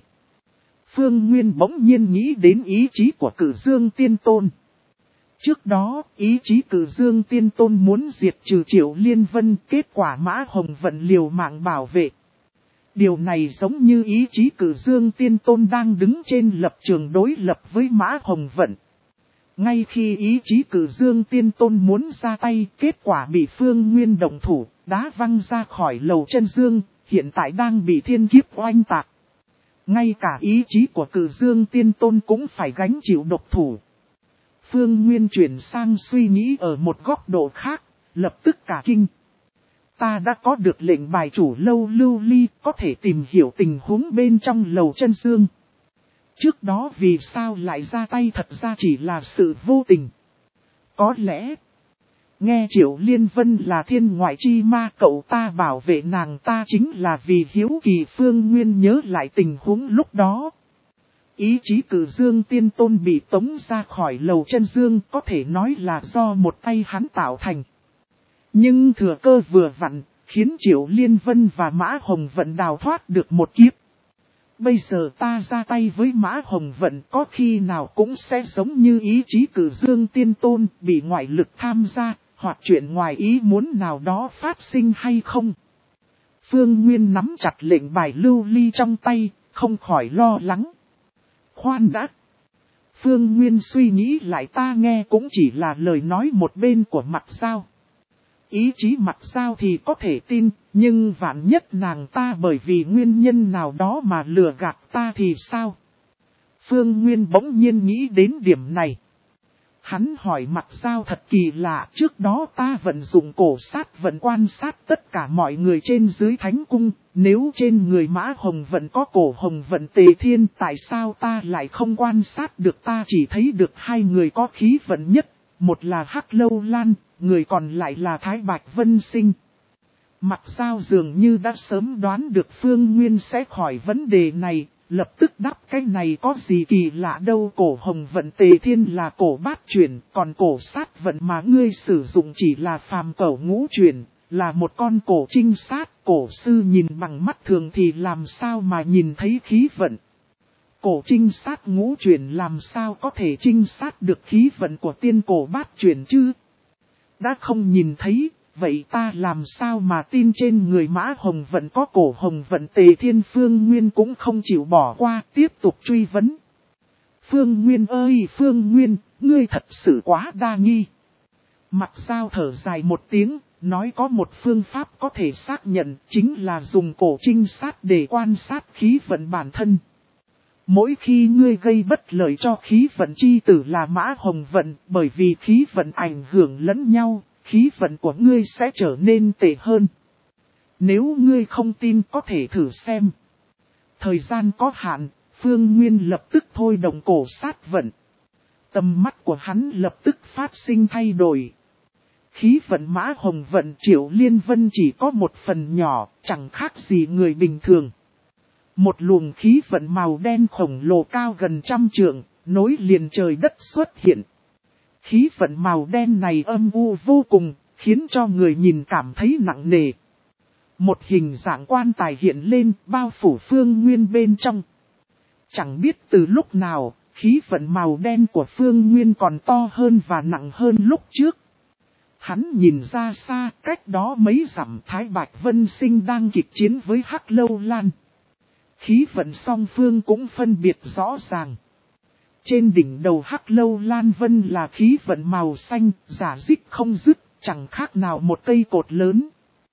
Phương Nguyên bỗng nhiên nghĩ đến ý chí của Cử Dương Tiên Tôn. Trước đó, ý chí Cử Dương Tiên Tôn muốn diệt trừ Triệu Liên Vân, kết quả Mã Hồng Vận liều mạng bảo vệ. Điều này giống như ý chí Cử Dương Tiên Tôn đang đứng trên lập trường đối lập với Mã Hồng Vận. Ngay khi ý chí Cử Dương Tiên Tôn muốn ra tay, kết quả bị Phương Nguyên động thủ, đá văng ra khỏi lầu chân dương, hiện tại đang bị thiên kiếp oanh tạc. Ngay cả ý chí của Cử Dương Tiên Tôn cũng phải gánh chịu độc thủ. Phương Nguyên chuyển sang suy nghĩ ở một góc độ khác, lập tức cả kinh. Ta đã có được lệnh bài chủ lâu Lưu Ly, có thể tìm hiểu tình huống bên trong lầu chân dương. Trước đó vì sao lại ra tay thật ra chỉ là sự vô tình. Có lẽ, nghe Triệu Liên Vân là thiên ngoại chi ma, cậu ta bảo vệ nàng ta chính là vì hiếu kỳ. Phương Nguyên nhớ lại tình huống lúc đó. Ý chí Cử Dương Tiên Tôn bị tống ra khỏi lầu chân dương có thể nói là do một tay hắn tạo thành. Nhưng thừa cơ vừa vặn, khiến Triệu Liên Vân và Mã Hồng Vận đào thoát được một kiếp. Bây giờ ta ra tay với Mã Hồng Vận có khi nào cũng sẽ giống như ý chí Cử Dương Tiên Tôn bị ngoại lực tham gia, hoặc chuyện ngoài ý muốn nào đó phát sinh hay không? Phương Nguyên nắm chặt lệnh bài lưu ly trong tay, không khỏi lo lắng. Khoan đã! Phương Nguyên suy nghĩ lại, ta nghe cũng chỉ là lời nói một bên của mặt sao. Ý chí mặt sao thì có thể tin, nhưng vạn nhất nàng ta bởi vì nguyên nhân nào đó mà lừa gạt ta thì sao? Phương Nguyên bỗng nhiên nghĩ đến điểm này. Hắn hỏi mặt sao thật kỳ lạ, trước đó ta vận dụng cổ sát vận quan sát tất cả mọi người trên dưới thánh cung, nếu trên người Mã Hồng Vận có cổ Hồng Vận Tề Thiên, tại sao ta lại không quan sát được? Ta chỉ thấy được hai người có khí vận nhất, một là Hắc Lâu Lan, người còn lại là Thái Bạch Vân Sinh. Mặt sao dường như đã sớm đoán được Phương Nguyên sẽ khỏi vấn đề này, lập tức đáp cái này có gì kỳ lạ đâu. Cổ Hồng Vận Tề Thiên là cổ bát chuyển, còn cổ sát vận mà ngươi sử dụng chỉ là phàm cẩu ngũ chuyển, là một con cổ trinh sát. Cổ sư nhìn bằng mắt thường thì làm sao mà nhìn thấy khí vận. Cổ trinh sát ngũ chuyển làm sao có thể trinh sát được khí vận của tiên cổ bát chuyển chứ? Đã không nhìn thấy, vậy ta làm sao mà tin trên người Mã Hồng Vận có cổ Hồng Vận Tề Thiên? Phương Nguyên cũng không chịu bỏ qua, tiếp tục truy vấn. Phương Nguyên ơi Phương Nguyên, ngươi thật sự quá đa nghi. Mặt sao thở dài một tiếng, nói có một phương pháp có thể xác nhận, chính là dùng cổ trinh sát để quan sát khí vận bản thân. Mỗi khi ngươi gây bất lợi cho khí vận chi tử là Mã Hồng Vận, bởi vì khí vận ảnh hưởng lẫn nhau, khí vận của ngươi sẽ trở nên tệ hơn. Nếu ngươi không tin có thể thử xem. Thời gian có hạn, Phương Nguyên lập tức thôi động cổ sát vận. Tầm mắt của hắn lập tức phát sinh thay đổi. Khí vận Mã Hồng Vận Triệu Liên Vân chỉ có một phần nhỏ, chẳng khác gì người bình thường. Một luồng khí vận màu đen khổng lồ cao gần trăm trượng, nối liền trời đất xuất hiện. Khí vận màu đen này âm u vô cùng, khiến cho người nhìn cảm thấy nặng nề. Một hình dạng quan tài hiện lên bao phủ Phương Nguyên bên trong. Chẳng biết từ lúc nào, khí vận màu đen của Phương Nguyên còn to hơn và nặng hơn lúc trước. Hắn nhìn ra xa, cách đó mấy dặm Thái Bạch Vân Sinh đang kịch chiến với Hắc Lâu Lan. Khí vận song phương cũng phân biệt rõ ràng. Trên đỉnh đầu Hắc Lâu Lan Vân là khí vận màu xanh, giả dích không dứt, chẳng khác nào một cây cột lớn.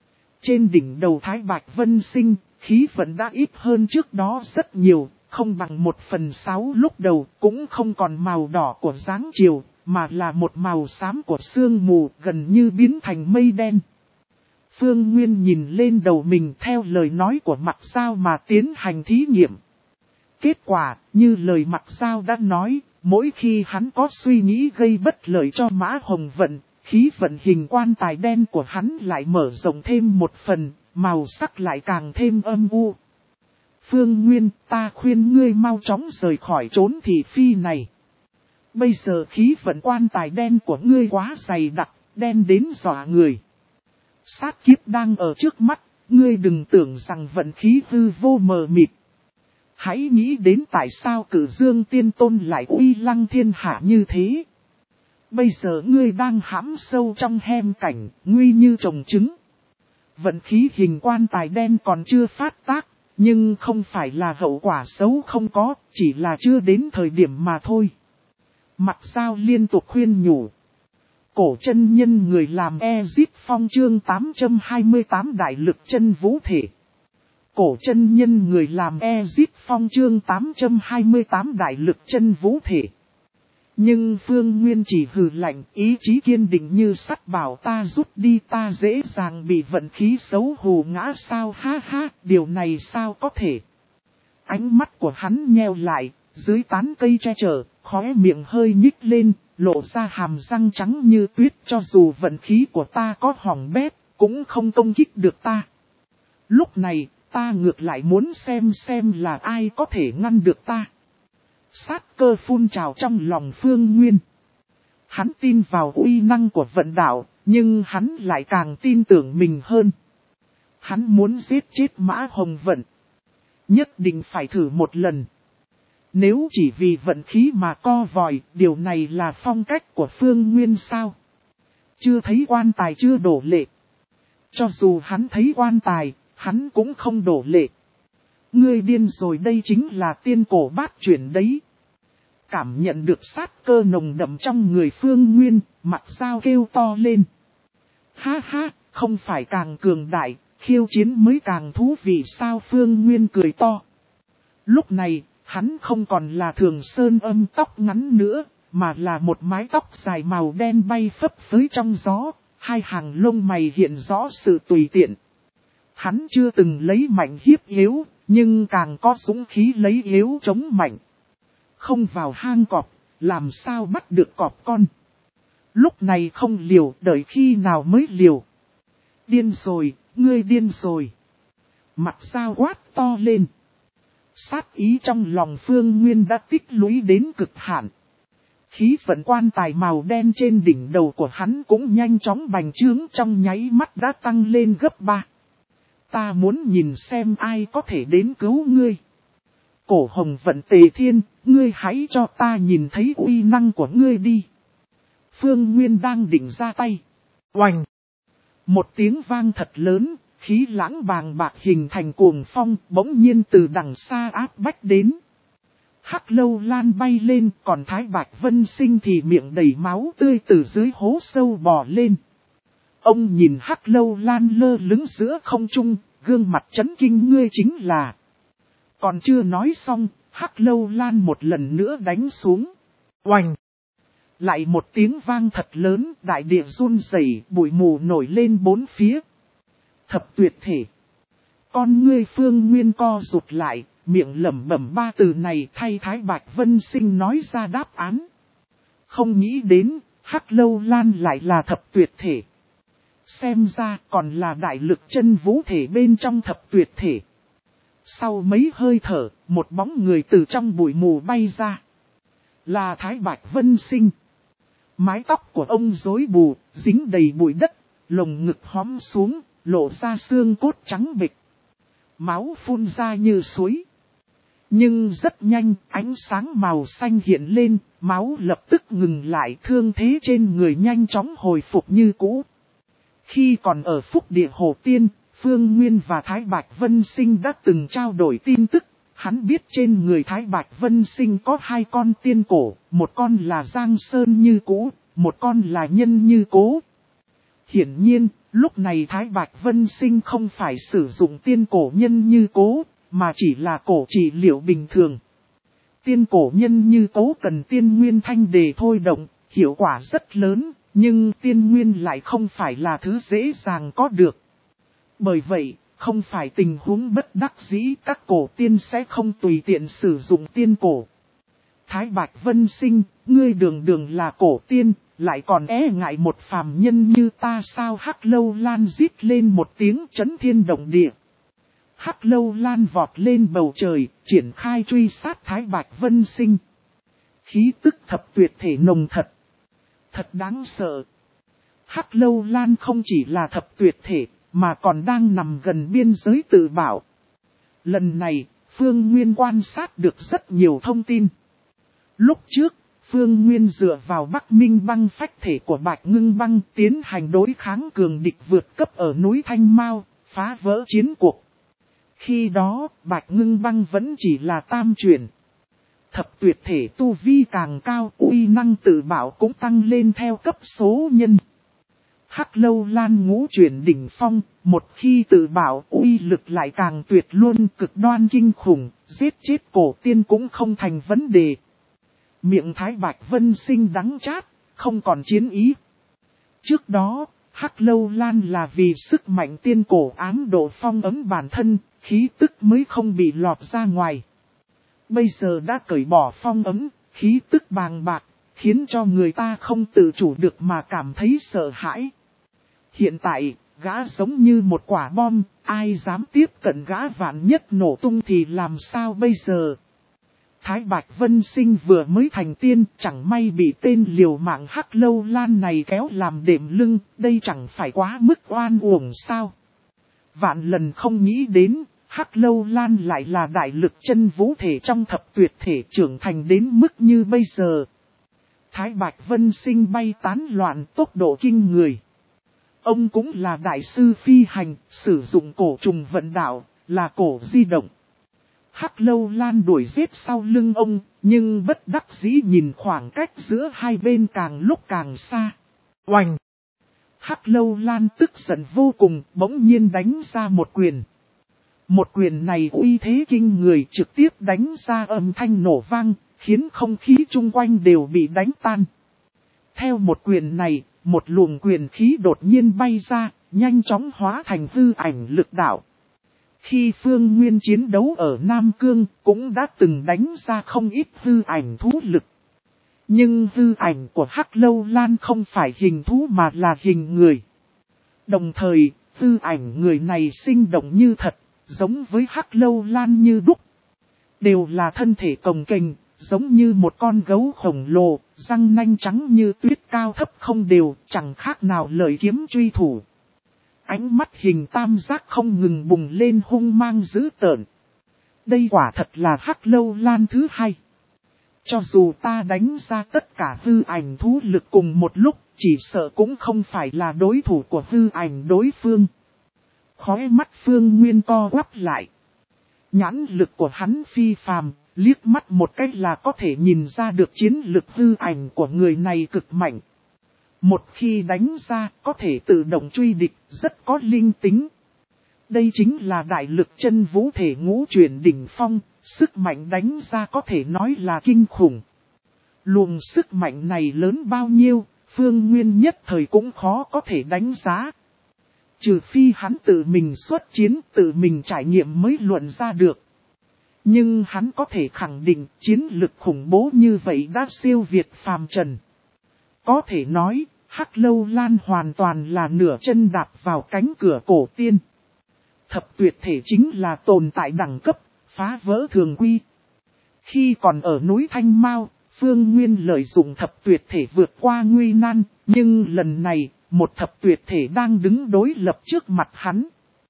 Trên đỉnh đầu Thái Bạch Vân Sinh, khí vận đã ít hơn trước đó rất nhiều, không bằng một phần sáu lúc đầu, cũng không còn màu đỏ của dáng chiều, mà là một màu xám của sương mù, gần như biến thành mây đen. Phương Nguyên nhìn lên đầu mình theo lời nói của Mặc Giao mà tiến hành thí nghiệm. Kết quả, như lời Mặc Giao đã nói, mỗi khi hắn có suy nghĩ gây bất lợi cho Mã Hồng Vận, khí vận hình quan tài đen của hắn lại mở rộng thêm một phần, màu sắc lại càng thêm âm u. Phương Nguyên, ta khuyên ngươi mau chóng rời khỏi chốn thị phi này. Bây giờ khí vận quan tài đen của ngươi quá dày đặc, đen đến dọa người. Sát kiếp đang ở trước mắt, ngươi đừng tưởng rằng vận khí hư vô mờ mịt. Hãy nghĩ đến tại sao Cử Dương Tiên Tôn lại uy lăng thiên hạ như thế. Bây giờ ngươi đang hãm sâu trong hem cảnh, nguy như trồng trứng. Vận khí hình quan tài đen còn chưa phát tác, nhưng không phải là hậu quả xấu không có, chỉ là chưa đến thời điểm mà thôi. Mặc Giao liên tục khuyên nhủ. Cổ chân nhân người làm Ezip Phong chương tám trăm hai mươi tám đại lực chân vũ thể. Cổ chân nhân người làm Ezip Phong chương tám trăm hai mươi tám đại lực chân vũ thể. Nhưng Phương Nguyên chỉ hừ lạnh, ý chí kiên định như sắt bảo ta rút đi, ta dễ dàng bị vận khí xấu hù ngã sao, ha ha, điều này sao có thể. Ánh mắt của hắn nheo lại, dưới tán cây che chở, khóe miệng hơi nhích lên, lộ ra hàm răng trắng như tuyết, cho dù vận khí của ta có hỏng bét, cũng không công kích được ta. Lúc này, ta ngược lại muốn xem xem là ai có thể ngăn được ta. Sát cơ phun trào trong lòng Phương Nguyên. Hắn tin vào uy năng của vận đạo, nhưng hắn lại càng tin tưởng mình hơn. Hắn muốn giết chết Mã Hồng Vận. Nhất định phải thử một lần. Nếu chỉ vì vận khí mà co vòi, điều này là phong cách của Phương Nguyên sao? Chưa thấy quan tài chưa đổ lệ. Cho dù hắn thấy quan tài, hắn cũng không đổ lệ. Ngươi điên rồi, đây chính là tiên cổ bát chuyển đấy. Cảm nhận được sát cơ nồng đậm trong người Phương Nguyên, Mặc Giao kêu to lên. Ha ha, không phải càng cường đại, khiêu chiến mới càng thú vị sao? Phương Nguyên cười to. Lúc này, hắn không còn là Thường Sơn Âm tóc ngắn nữa, mà là một mái tóc dài màu đen bay phấp phới trong gió, hai hàng lông mày hiện rõ sự tùy tiện. Hắn chưa từng lấy mạnh hiếp yếu, nhưng càng có dũng khí lấy yếu chống mạnh. Không vào hang cọp, làm sao bắt được cọp con. Lúc này không liều, đợi khi nào mới liều. Điên rồi, ngươi điên rồi. Mặc Giao quát to lên. Sát ý trong lòng Phương Nguyên đã tích lũy đến cực hạn. Khí vận quan tài màu đen trên đỉnh đầu của hắn cũng nhanh chóng bành trướng, trong nháy mắt đã tăng lên gấp ba. Ta muốn nhìn xem ai có thể đến cứu ngươi. Cổ Hồng Vận Tề Thiên, ngươi hãy cho ta nhìn thấy uy năng của ngươi đi. Phương Nguyên đang định ra tay. Oành! Một tiếng vang thật lớn, khí lãng bàng bạc hình thành cuồng phong, bỗng nhiên từ đằng xa áp bách đến. Hắc Lâu Lan bay lên, còn Thái Bạch Vân Sinh thì miệng đầy máu tươi từ dưới hố sâu bò lên. Ông nhìn Hắc Lâu Lan lơ lửng giữa không trung, gương mặt chấn kinh. Ngươi chính là... Còn chưa nói xong, Hắc Lâu Lan một lần nữa đánh xuống. Oành! Lại một tiếng vang thật lớn, đại địa run rẩy, bụi mù nổi lên bốn phía. Thập tuyệt thể. Con ngươi Phương Nguyên co rụt lại, miệng lẩm bẩm ba từ này thay Thái Bạch Vân Sinh nói ra đáp án. Không nghĩ đến, Hắc Lâu Lan lại là thập tuyệt thể. Xem ra còn là đại lực chân vũ thể bên trong thập tuyệt thể. Sau mấy hơi thở, một bóng người từ trong bụi mù bay ra. Là Thái Bạch Vân Sinh. Mái tóc của ông rối bù, dính đầy bụi đất, lồng ngực hóm xuống, lộ ra xương cốt trắng bệch. Máu phun ra như suối. Nhưng rất nhanh, ánh sáng màu xanh hiện lên, máu lập tức ngừng lại, thương thế trên người nhanh chóng hồi phục như cũ. Khi còn ở Phúc Địa Hồ Tiên, Phương Nguyên và Thái Bạch Vân Sinh đã từng trao đổi tin tức. Hắn biết trên người Thái Bạch Vân Sinh có hai con tiên cổ, một con là Giang Sơn Như Cũ, một con là Nhân Như Cố. Hiển nhiên, lúc này Thái Bạch Vân Sinh không phải sử dụng tiên cổ Nhân Như Cố, mà chỉ là cổ trị liệu bình thường. Tiên cổ Nhân Như Cố cần tiên nguyên thanh đề thôi động, hiệu quả rất lớn, nhưng tiên nguyên lại không phải là thứ dễ dàng có được. Bởi vậy, không phải tình huống bất đắc dĩ, các cổ tiên sẽ không tùy tiện sử dụng tiên cổ. Thái Bạch Vân Sinh, ngươi đường đường là cổ tiên, lại còn e ngại một phàm nhân như ta sao? Hắc Lâu Lan rít lên một tiếng chấn thiên động địa. Hắc Lâu Lan vọt lên bầu trời, triển khai truy sát Thái Bạch Vân Sinh. Khí tức thập tuyệt thể nồng thật. Thật đáng sợ. Hắc Lâu Lan không chỉ là thập tuyệt thể, mà còn đang nằm gần biên giới tự bảo. Lần này, Phương Nguyên quan sát được rất nhiều thông tin. Lúc trước, Phương Nguyên dựa vào Bắc Minh băng phách thể của Bạch Ngưng Băng tiến hành đối kháng cường địch vượt cấp ở núi Thanh Mao, phá vỡ chiến cuộc. Khi đó, Bạch Ngưng Băng vẫn chỉ là tam chuyển. Thập tuyệt thể tu vi càng cao, uy năng tự bảo cũng tăng lên theo cấp số nhân. Hắc Lâu Lan ngũ chuyển đỉnh phong, một khi tự bảo uy lực lại càng tuyệt luôn, cực đoan kinh khủng, giết chết cổ tiên cũng không thành vấn đề. Miệng Thái Bạch Vân Sinh đắng chát, không còn chiến ý. Trước đó, Hắc Lâu Lan là vì sức mạnh tiên cổ ám độ phong ấm bản thân, khí tức mới không bị lọt ra ngoài. Bây giờ đã cởi bỏ phong ấm, khí tức bàng bạc, khiến cho người ta không tự chủ được mà cảm thấy sợ hãi. Hiện tại, gã giống như một quả bom, ai dám tiếp cận gã vạn nhất nổ tung thì làm sao bây giờ? Thái Bạch Vân Sinh vừa mới thành tiên, chẳng may bị tên liều mạng Hắc Lâu Lan này kéo làm đệm lưng, đây chẳng phải quá mức oan uổng sao? Vạn lần không nghĩ đến, Hắc Lâu Lan lại là đại lực chân vũ thể trong thập tuyệt thể trưởng thành đến mức như bây giờ. Thái Bạch Vân Sinh bay tán loạn tốc độ kinh người. Ông cũng là đại sư phi hành, sử dụng cổ trùng vận đạo, là cổ di động. Hắc Lâu Lan đuổi giết sau lưng ông, nhưng bất đắc dĩ nhìn khoảng cách giữa hai bên càng lúc càng xa. Oành! Hắc Lâu Lan tức giận vô cùng, bỗng nhiên đánh ra một quyền. Một quyền này uy thế kinh người, trực tiếp đánh ra âm thanh nổ vang, khiến không khí chung quanh đều bị đánh tan. Theo một quyền này, một luồng quyền khí đột nhiên bay ra, nhanh chóng hóa thành hư ảnh lực đạo. Khi Phương Nguyên chiến đấu ở Nam Cương, cũng đã từng đánh ra không ít hư ảnh thú lực. Nhưng hư ảnh của Hắc Lâu Lan không phải hình thú mà là hình người. Đồng thời, hư ảnh người này sinh động như thật, giống với Hắc Lâu Lan như đúc. Đều là thân thể cồng kềnh, giống như một con gấu khổng lồ, răng nanh trắng như tuyết cao thấp không đều, chẳng khác nào lợi kiếm truy thủ. Ánh mắt hình tam giác không ngừng bùng lên hung mang dữ tợn. Đây quả thật là Hắc Lâu Lan thứ hai. Cho dù ta đánh ra tất cả hư ảnh thú lực cùng một lúc, chỉ sợ cũng không phải là đối thủ của hư ảnh đối phương. Khóe mắt Phương Nguyên co quắp lại. Nhãn lực của hắn phi phàm, liếc mắt một cách là có thể nhìn ra được chiến lực hư ảnh của người này cực mạnh. Một khi đánh ra, có thể tự động truy địch, rất có linh tính. Đây chính là đại lực chân vũ thể ngũ chuyển đỉnh phong, sức mạnh đánh ra có thể nói là kinh khủng. Luồng sức mạnh này lớn bao nhiêu, Phương Nguyên nhất thời cũng khó có thể đánh giá. Trừ phi hắn tự mình xuất chiến, tự mình trải nghiệm mới luận ra được. Nhưng hắn có thể khẳng định chiến lực khủng bố như vậy đã siêu việt phàm trần. Có thể nói, Hắc Lâu Lan hoàn toàn là nửa chân đạp vào cánh cửa cổ tiên. Thập tuyệt thể chính là tồn tại đẳng cấp, phá vỡ thường quy. Khi còn ở núi Thanh Mao, Phương Nguyên lợi dụng thập tuyệt thể vượt qua nguy nan, nhưng lần này, một thập tuyệt thể đang đứng đối lập trước mặt hắn.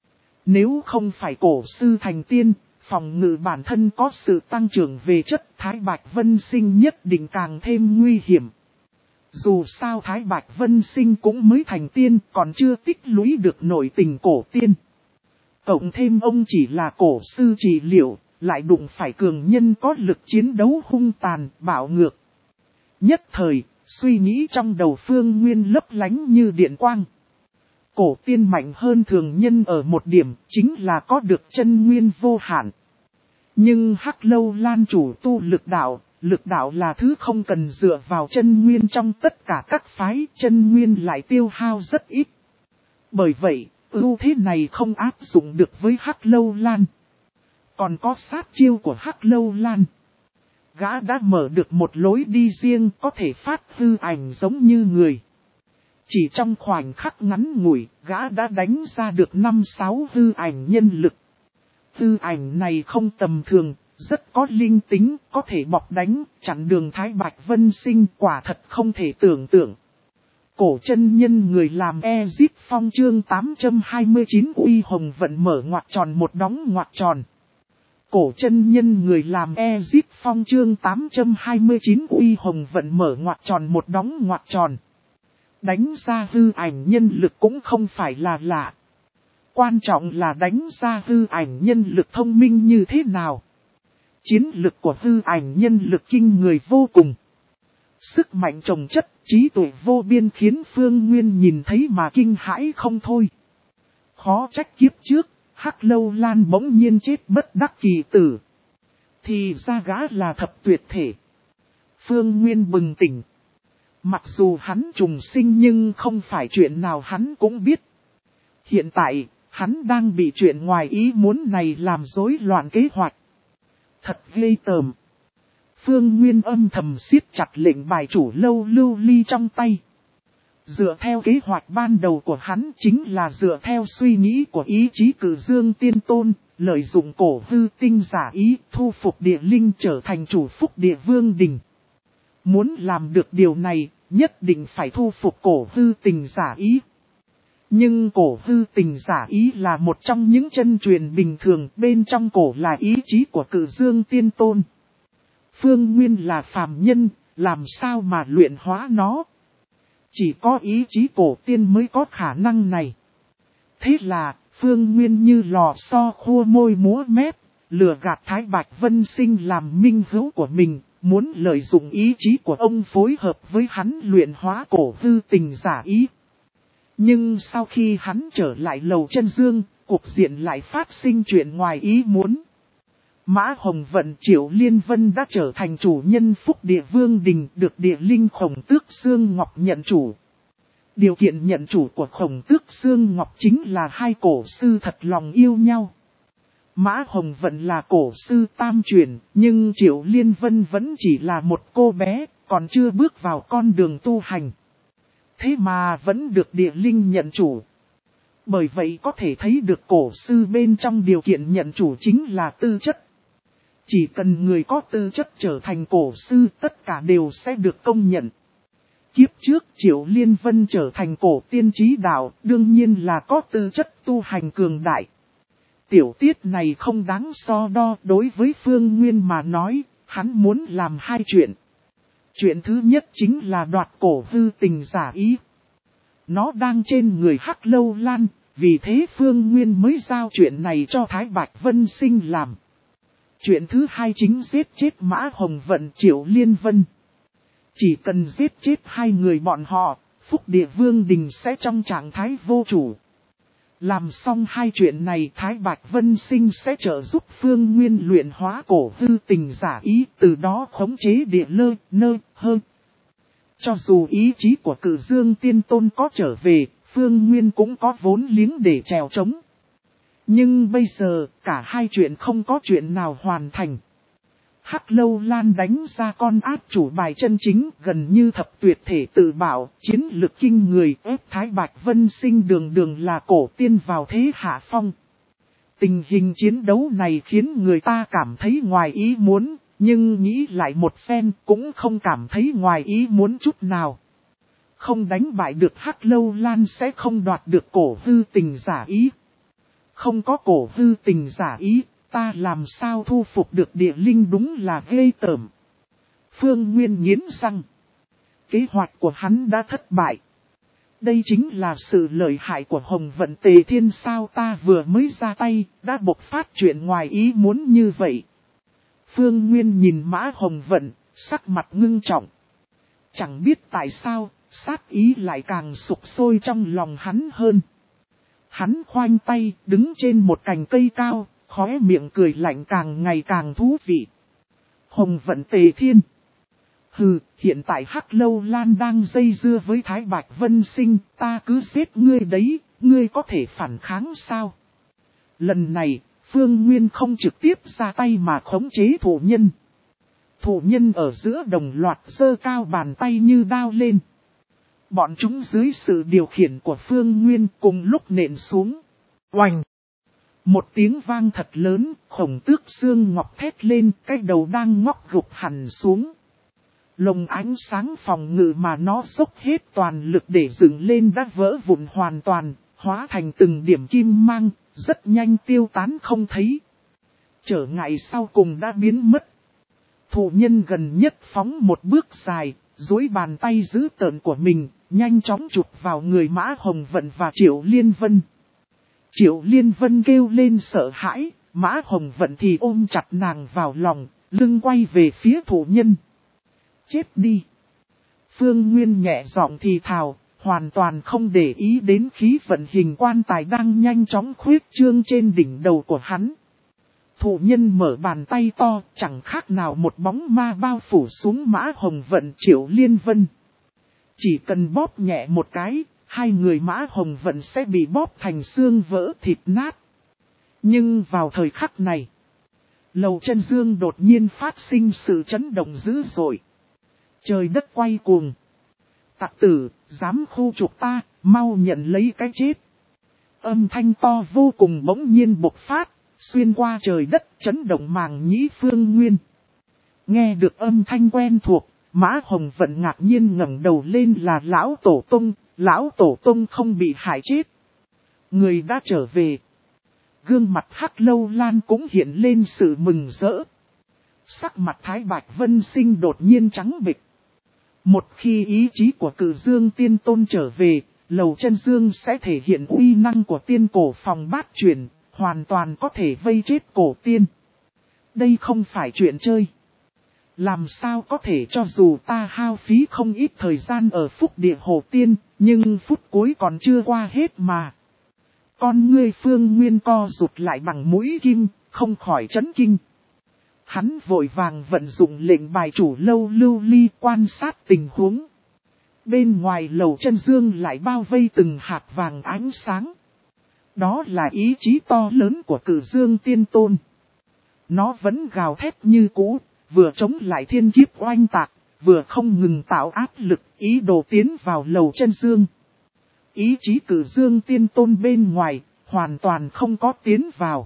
Nếu không phải cổ sư thành tiên, phòng ngự bản thân có sự tăng trưởng về chất, Thái Bạch Vân Sinh nhất định càng thêm nguy hiểm. Dù sao Thái Bạch Vân Sinh cũng mới thành tiên, còn chưa tích lũy được nội tình cổ tiên. Cộng thêm ông chỉ là cổ sư trị liệu, lại đụng phải cường nhân có lực chiến đấu hung tàn, bạo ngược. Nhất thời, suy nghĩ trong đầu Phương Nguyên lấp lánh như điện quang. Cổ tiên mạnh hơn thường nhân ở một điểm, chính là có được chân nguyên vô hạn. Nhưng Hắc Lâu Lan chủ tu lực đạo, lực đạo là thứ không cần dựa vào chân nguyên trong tất cả các phái, chân nguyên lại tiêu hao rất ít. Bởi vậy, ưu thế này không áp dụng được với Hắc Lâu Lan. Còn có sát chiêu của Hắc Lâu Lan. Gã đã mở được một lối đi riêng có thể phát hư ảnh giống như người. Chỉ trong khoảnh khắc ngắn ngủi, gã đã đánh ra được năm sáu hư ảnh nhân lực. Hư ảnh này không tầm thường, rất có linh tính, có thể bọc đánh, chặn đường Thái Bạch Vân Sinh, quả thật không thể tưởng tượng. Cổ chân nhân người làm Ezip Phong chương tám trăm hai mươi chín uy hồng vận mở ngoặc tròn một đóng ngoặc tròn. Cổ chân nhân người làm Ezip Phong chương tám trăm hai mươi chín uy hồng vận mở ngoặc tròn một đóng ngoặc tròn. Đánh ra hư ảnh nhân lực cũng không phải là lạ. Quan trọng là đánh ra hư ảnh nhân lực thông minh như thế nào. Chiến lực của hư ảnh nhân lực kinh người vô cùng. Sức mạnh trồng chất, trí tuệ vô biên khiến Phương Nguyên nhìn thấy mà kinh hãi không thôi. Khó trách kiếp trước, Hắc Lâu Lan bỗng nhiên chết bất đắc kỳ tử. Thì ra gã là thập tuyệt thể. Phương Nguyên bừng tỉnh. Mặc dù hắn trùng sinh nhưng không phải chuyện nào hắn cũng biết. Hiện tại, hắn đang bị chuyện ngoài ý muốn này làm rối loạn kế hoạch. Thật ghê tởm. Phương Nguyên âm thầm siết chặt lệnh bài chủ lâu lưu ly trong tay. Dựa theo kế hoạch ban đầu của hắn chính là dựa theo suy nghĩ của ý chí Cử Dương Tiên Tôn, lợi dụng cổ hư tinh giả ý thu phục địa linh trở thành chủ phúc địa vương đình. Muốn làm được điều này, nhất định phải thu phục cổ hư tình giả ý. Nhưng cổ hư tình giả ý là một trong những chân truyền bình thường, bên trong cổ là ý chí của Cử Dương Tiên Tôn. Phương Nguyên là phàm nhân, làm sao mà luyện hóa nó? Chỉ có ý chí cổ tiên mới có khả năng này. Thế là, Phương Nguyên như lò xo khua môi múa mép, lừa gạt Thái Bạch Vân Sinh làm minh hữu của mình, muốn lợi dụng ý chí của ông phối hợp với hắn luyện hóa cổ hư tình giả ý. Nhưng sau khi hắn trở lại lầu chân dương, cuộc diện lại phát sinh chuyện ngoài ý muốn. Mã Hồng Vận Triệu Liên Vân đã trở thành chủ nhân phúc địa vương đình, được địa linh Khổng Tước Xương Ngọc nhận chủ. Điều kiện nhận chủ của Khổng Tước Xương Ngọc chính là hai cổ sư thật lòng yêu nhau. Mã Hồng Vận là cổ sư tam truyền, nhưng Triệu Liên Vân vẫn chỉ là một cô bé, còn chưa bước vào con đường tu hành. Thế mà vẫn được địa linh nhận chủ. Bởi vậy có thể thấy được cổ sư bên trong điều kiện nhận chủ chính là tư chất. Chỉ cần người có tư chất trở thành cổ sư, tất cả đều sẽ được công nhận. Kiếp trước Triệu Liên Vân trở thành cổ tiên trí đạo, đương nhiên là có tư chất tu hành cường đại. Tiểu tiết này không đáng so đo, đối với Phương Nguyên mà nói, hắn muốn làm hai chuyện. Chuyện thứ nhất chính là đoạt cổ hư tình giả ý. Nó đang trên người Hắc Lâu Lan, vì thế Phương Nguyên mới giao chuyện này cho Thái Bạch Vân Sinh làm. Chuyện thứ hai chính giết chết Mã Hồng Vận Triệu Liên Vân. Chỉ cần giết chết hai người bọn họ, phúc địa vương đình sẽ trong trạng thái vô chủ. Làm xong hai chuyện này, Thái Bạch Vân Sinh sẽ trợ giúp Phương Nguyên luyện hóa cổ hư tình giả ý, từ đó khống chế địa lơ, nơ, hơ. Cho dù ý chí của Cử Dương Tiên Tôn có trở về, Phương Nguyên cũng có vốn liếng để trèo trống. Nhưng bây giờ, cả hai chuyện không có chuyện nào hoàn thành. Hắc Lâu Lan đánh ra con ác chủ bài chân chính, gần như thập tuyệt thể tự bảo, chiến lực kinh người, ép Thái Bạch Vân Sinh đường đường là cổ tiên vào thế hạ phong. Tình hình chiến đấu này khiến người ta cảm thấy ngoài ý muốn, nhưng nghĩ lại một phen cũng không cảm thấy ngoài ý muốn chút nào. Không đánh bại được Hắc Lâu Lan sẽ không đoạt được cổ hư tình giả ý. Không có cổ hư tình giả ý, ta làm sao thu phục được địa linh đúng là ghê tởm. Phương Nguyên nghiến răng. Kế hoạch của hắn đã thất bại. Đây chính là sự lợi hại của Hồng Vận Tề Thiên sao ta vừa mới ra tay, đã bộc phát chuyện ngoài ý muốn như vậy. Phương Nguyên nhìn Mã Hồng Vận, sắc mặt ngưng trọng. Chẳng biết tại sao, sát ý lại càng sục sôi trong lòng hắn hơn. Hắn khoanh tay, đứng trên một cành cây cao, khóe miệng cười lạnh càng ngày càng thú vị. Hồng Vận Tề Thiên. Hừ, hiện tại Hắc Lâu Lan đang dây dưa với Thái Bạch Vân Sinh, ta cứ giết ngươi đấy, ngươi có thể phản kháng sao? Lần này, Phương Nguyên không trực tiếp ra tay mà khống chế thủ nhân. Thủ nhân ở giữa đồng loạt giơ cao bàn tay như đao lên. Bọn chúng dưới sự điều khiển của Phương Nguyên cùng lúc nện xuống. Oành! Một tiếng vang thật lớn, Khổng Tước xương ngọc thét lên, cái đầu đang ngóc gục hẳn xuống. Lồng ánh sáng phòng ngự mà nó dốc hết toàn lực để dựng lên đã vỡ vụn hoàn toàn, hóa thành từng điểm kim mang, rất nhanh tiêu tán không thấy. Trở ngại sau cùng đã biến mất. Thủ nhân gần nhất phóng một bước dài, duỗi bàn tay giữ tợn của mình, nhanh chóng chụp vào người Mã Hồng Vận và Triệu Liên Vân. Triệu Liên Vân kêu lên sợ hãi, Mã Hồng Vận thì ôm chặt nàng vào lòng, lưng quay về phía thủ nhân. Chết đi! Phương Nguyên nhẹ giọng thì thào, hoàn toàn không để ý đến khí vận hình quan tài đang nhanh chóng khuyết trương trên đỉnh đầu của hắn. Thủ nhân mở bàn tay to, chẳng khác nào một bóng ma bao phủ xuống Mã Hồng Vận Triệu Liên Vân. Chỉ cần bóp nhẹ một cái, hai người Mã Hồng Vận sẽ bị bóp thành xương vỡ thịt nát. Nhưng vào thời khắc này, Lầu Chân Dương đột nhiên phát sinh sự chấn động dữ dội. Trời đất quay cuồng. Tặc tử, dám khu trục ta, mau nhận lấy cái chết. Âm thanh to vô cùng bỗng nhiên bộc phát, xuyên qua trời đất chấn động màng nhĩ Phương Nguyên. Nghe được âm thanh quen thuộc, Mã Hồng Vận ngạc nhiên ngẩng đầu lên là Lão Tổ Tông, Lão Tổ Tông không bị hại chết. Người đã trở về. Gương mặt Hắc Lâu Lan cũng hiện lên sự mừng rỡ. Sắc mặt Thái Bạch Vân Sinh đột nhiên trắng bệch. Một khi ý chí của Cử Dương Tiên Tôn trở về, Lầu Chân Dương sẽ thể hiện uy năng của tiên cổ phòng bát chuyển, hoàn toàn có thể vây chết cổ tiên. Đây không phải chuyện chơi. Làm sao có thể cho dù ta hao phí không ít thời gian ở phúc địa hồ tiên, nhưng phút cuối còn chưa qua hết mà. Con ngươi Phương Nguyên co rụt lại bằng mũi kim, không khỏi chấn kinh. Hắn vội vàng vận dụng lệnh bài chủ lâu lưu ly quan sát tình huống. Bên ngoài Lầu Chân Dương lại bao vây từng hạt vàng ánh sáng. Đó là ý chí to lớn của Cử Dương Tiên Tôn. Nó vẫn gào thét như cũ, vừa chống lại thiên kiếp oanh tạc, vừa không ngừng tạo áp lực, ý đồ tiến vào Lầu Chân Dương. Ý chí Cử Dương Tiên Tôn bên ngoài, hoàn toàn không có tiến vào.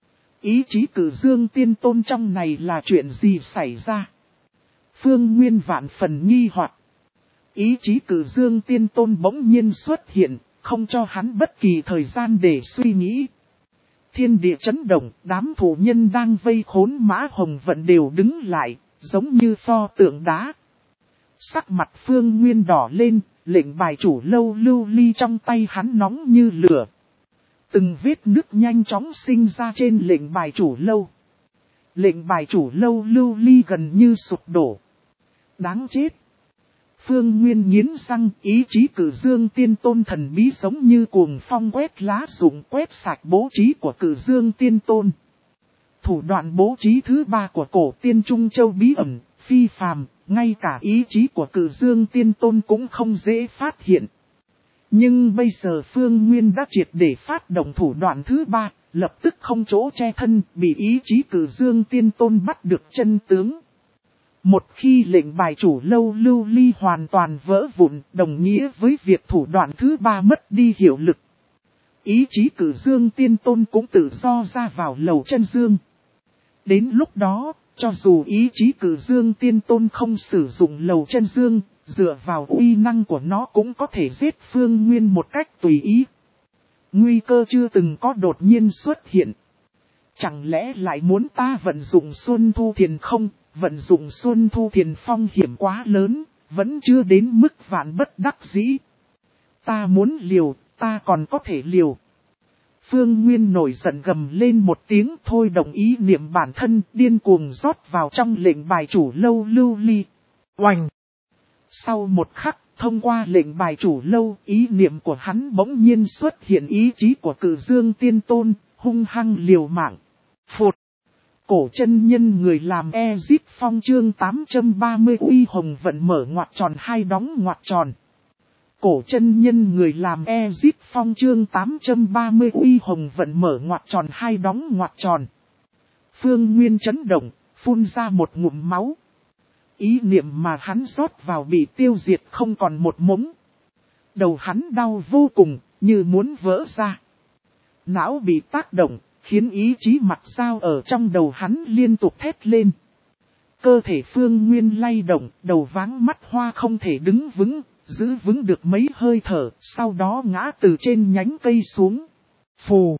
Ý chí Cử Dương Tiên Tôn trong này là chuyện gì xảy ra? Phương Nguyên vạn phần nghi hoặc. Ý chí Cử Dương Tiên Tôn bỗng nhiên xuất hiện, không cho hắn bất kỳ thời gian để suy nghĩ. Thiên địa chấn động, đám thủ nhân đang vây khốn Mã Hồng Vận đều đứng lại, giống như pho tượng đá. Sắc mặt Phương Nguyên đỏ lên, lệnh bài chủ lâu lưu ly trong tay hắn nóng như lửa. Từng vết nứt nhanh chóng sinh ra trên lệnh bài chủ lâu. Lệnh bài chủ lâu lưu ly gần như sụp đổ. Đáng chết. Phương Nguyên nghiến răng, ý chí Cử Dương Tiên Tôn thần bí giống như cuồng phong quét lá rụng quét sạch bố trí của Cử Dương Tiên Tôn. Thủ đoạn bố trí thứ ba của cổ tiên Trung Châu bí ẩn, phi phàm, ngay cả ý chí của Cử Dương Tiên Tôn cũng không dễ phát hiện. Nhưng bây giờ Phương Nguyên đã triệt để phát động thủ đoạn thứ ba, lập tức không chỗ che thân, bị ý chí Cử Dương Tiên Tôn bắt được chân tướng. Một khi lệnh bài chủ lâu lưu ly hoàn toàn vỡ vụn, đồng nghĩa với việc thủ đoạn thứ ba mất đi hiệu lực. Ý chí Cử Dương Tiên Tôn cũng tự do ra vào Lầu Chân Dương. Đến lúc đó, cho dù ý chí Cử Dương Tiên Tôn không sử dụng Lầu Chân Dương, dựa vào uy năng của nó cũng có thể giết Phương Nguyên một cách tùy ý. Nguy cơ chưa từng có đột nhiên xuất hiện. Chẳng lẽ lại muốn ta vận dụng Xuân Thu Thiền không? Vận dụng Xuân Thu Thiền phong hiểm quá lớn, vẫn chưa đến mức vạn bất đắc dĩ. Ta muốn liều, ta còn có thể liều. Phương Nguyên nổi giận gầm lên một tiếng, thôi đồng ý niệm bản thân, điên cuồng rót vào trong lệnh bài chủ lâu lưu ly. Oành! Sau một khắc, thông qua lệnh bài chủ lâu, ý niệm của hắn bỗng nhiên xuất hiện ý chí của Cự Dương Tiên Tôn, hung hăng liều mạng. Phụt! Cổ chân nhân người làm Ezip Phong chương tám trăm ba mươi uy hồng vận mở ngoặc tròn hai đóng ngoặc tròn. Cổ chân nhân người làm Ezip Phong chương tám trăm ba mươi uy hồng vận mở ngoặc tròn hai đóng ngoặc tròn. Phương Nguyên chấn động, phun ra một ngụm máu. Ý niệm mà hắn rót vào bị tiêu diệt không còn một mống. Đầu hắn đau vô cùng, như muốn vỡ ra. Não bị tác động, khiến ý chí mặt dao ở trong đầu hắn liên tục thét lên. Cơ thể Phương Nguyên lay động, đầu váng mắt hoa không thể đứng vững, giữ vững được mấy hơi thở, sau đó ngã từ trên nhánh cây xuống. Phù!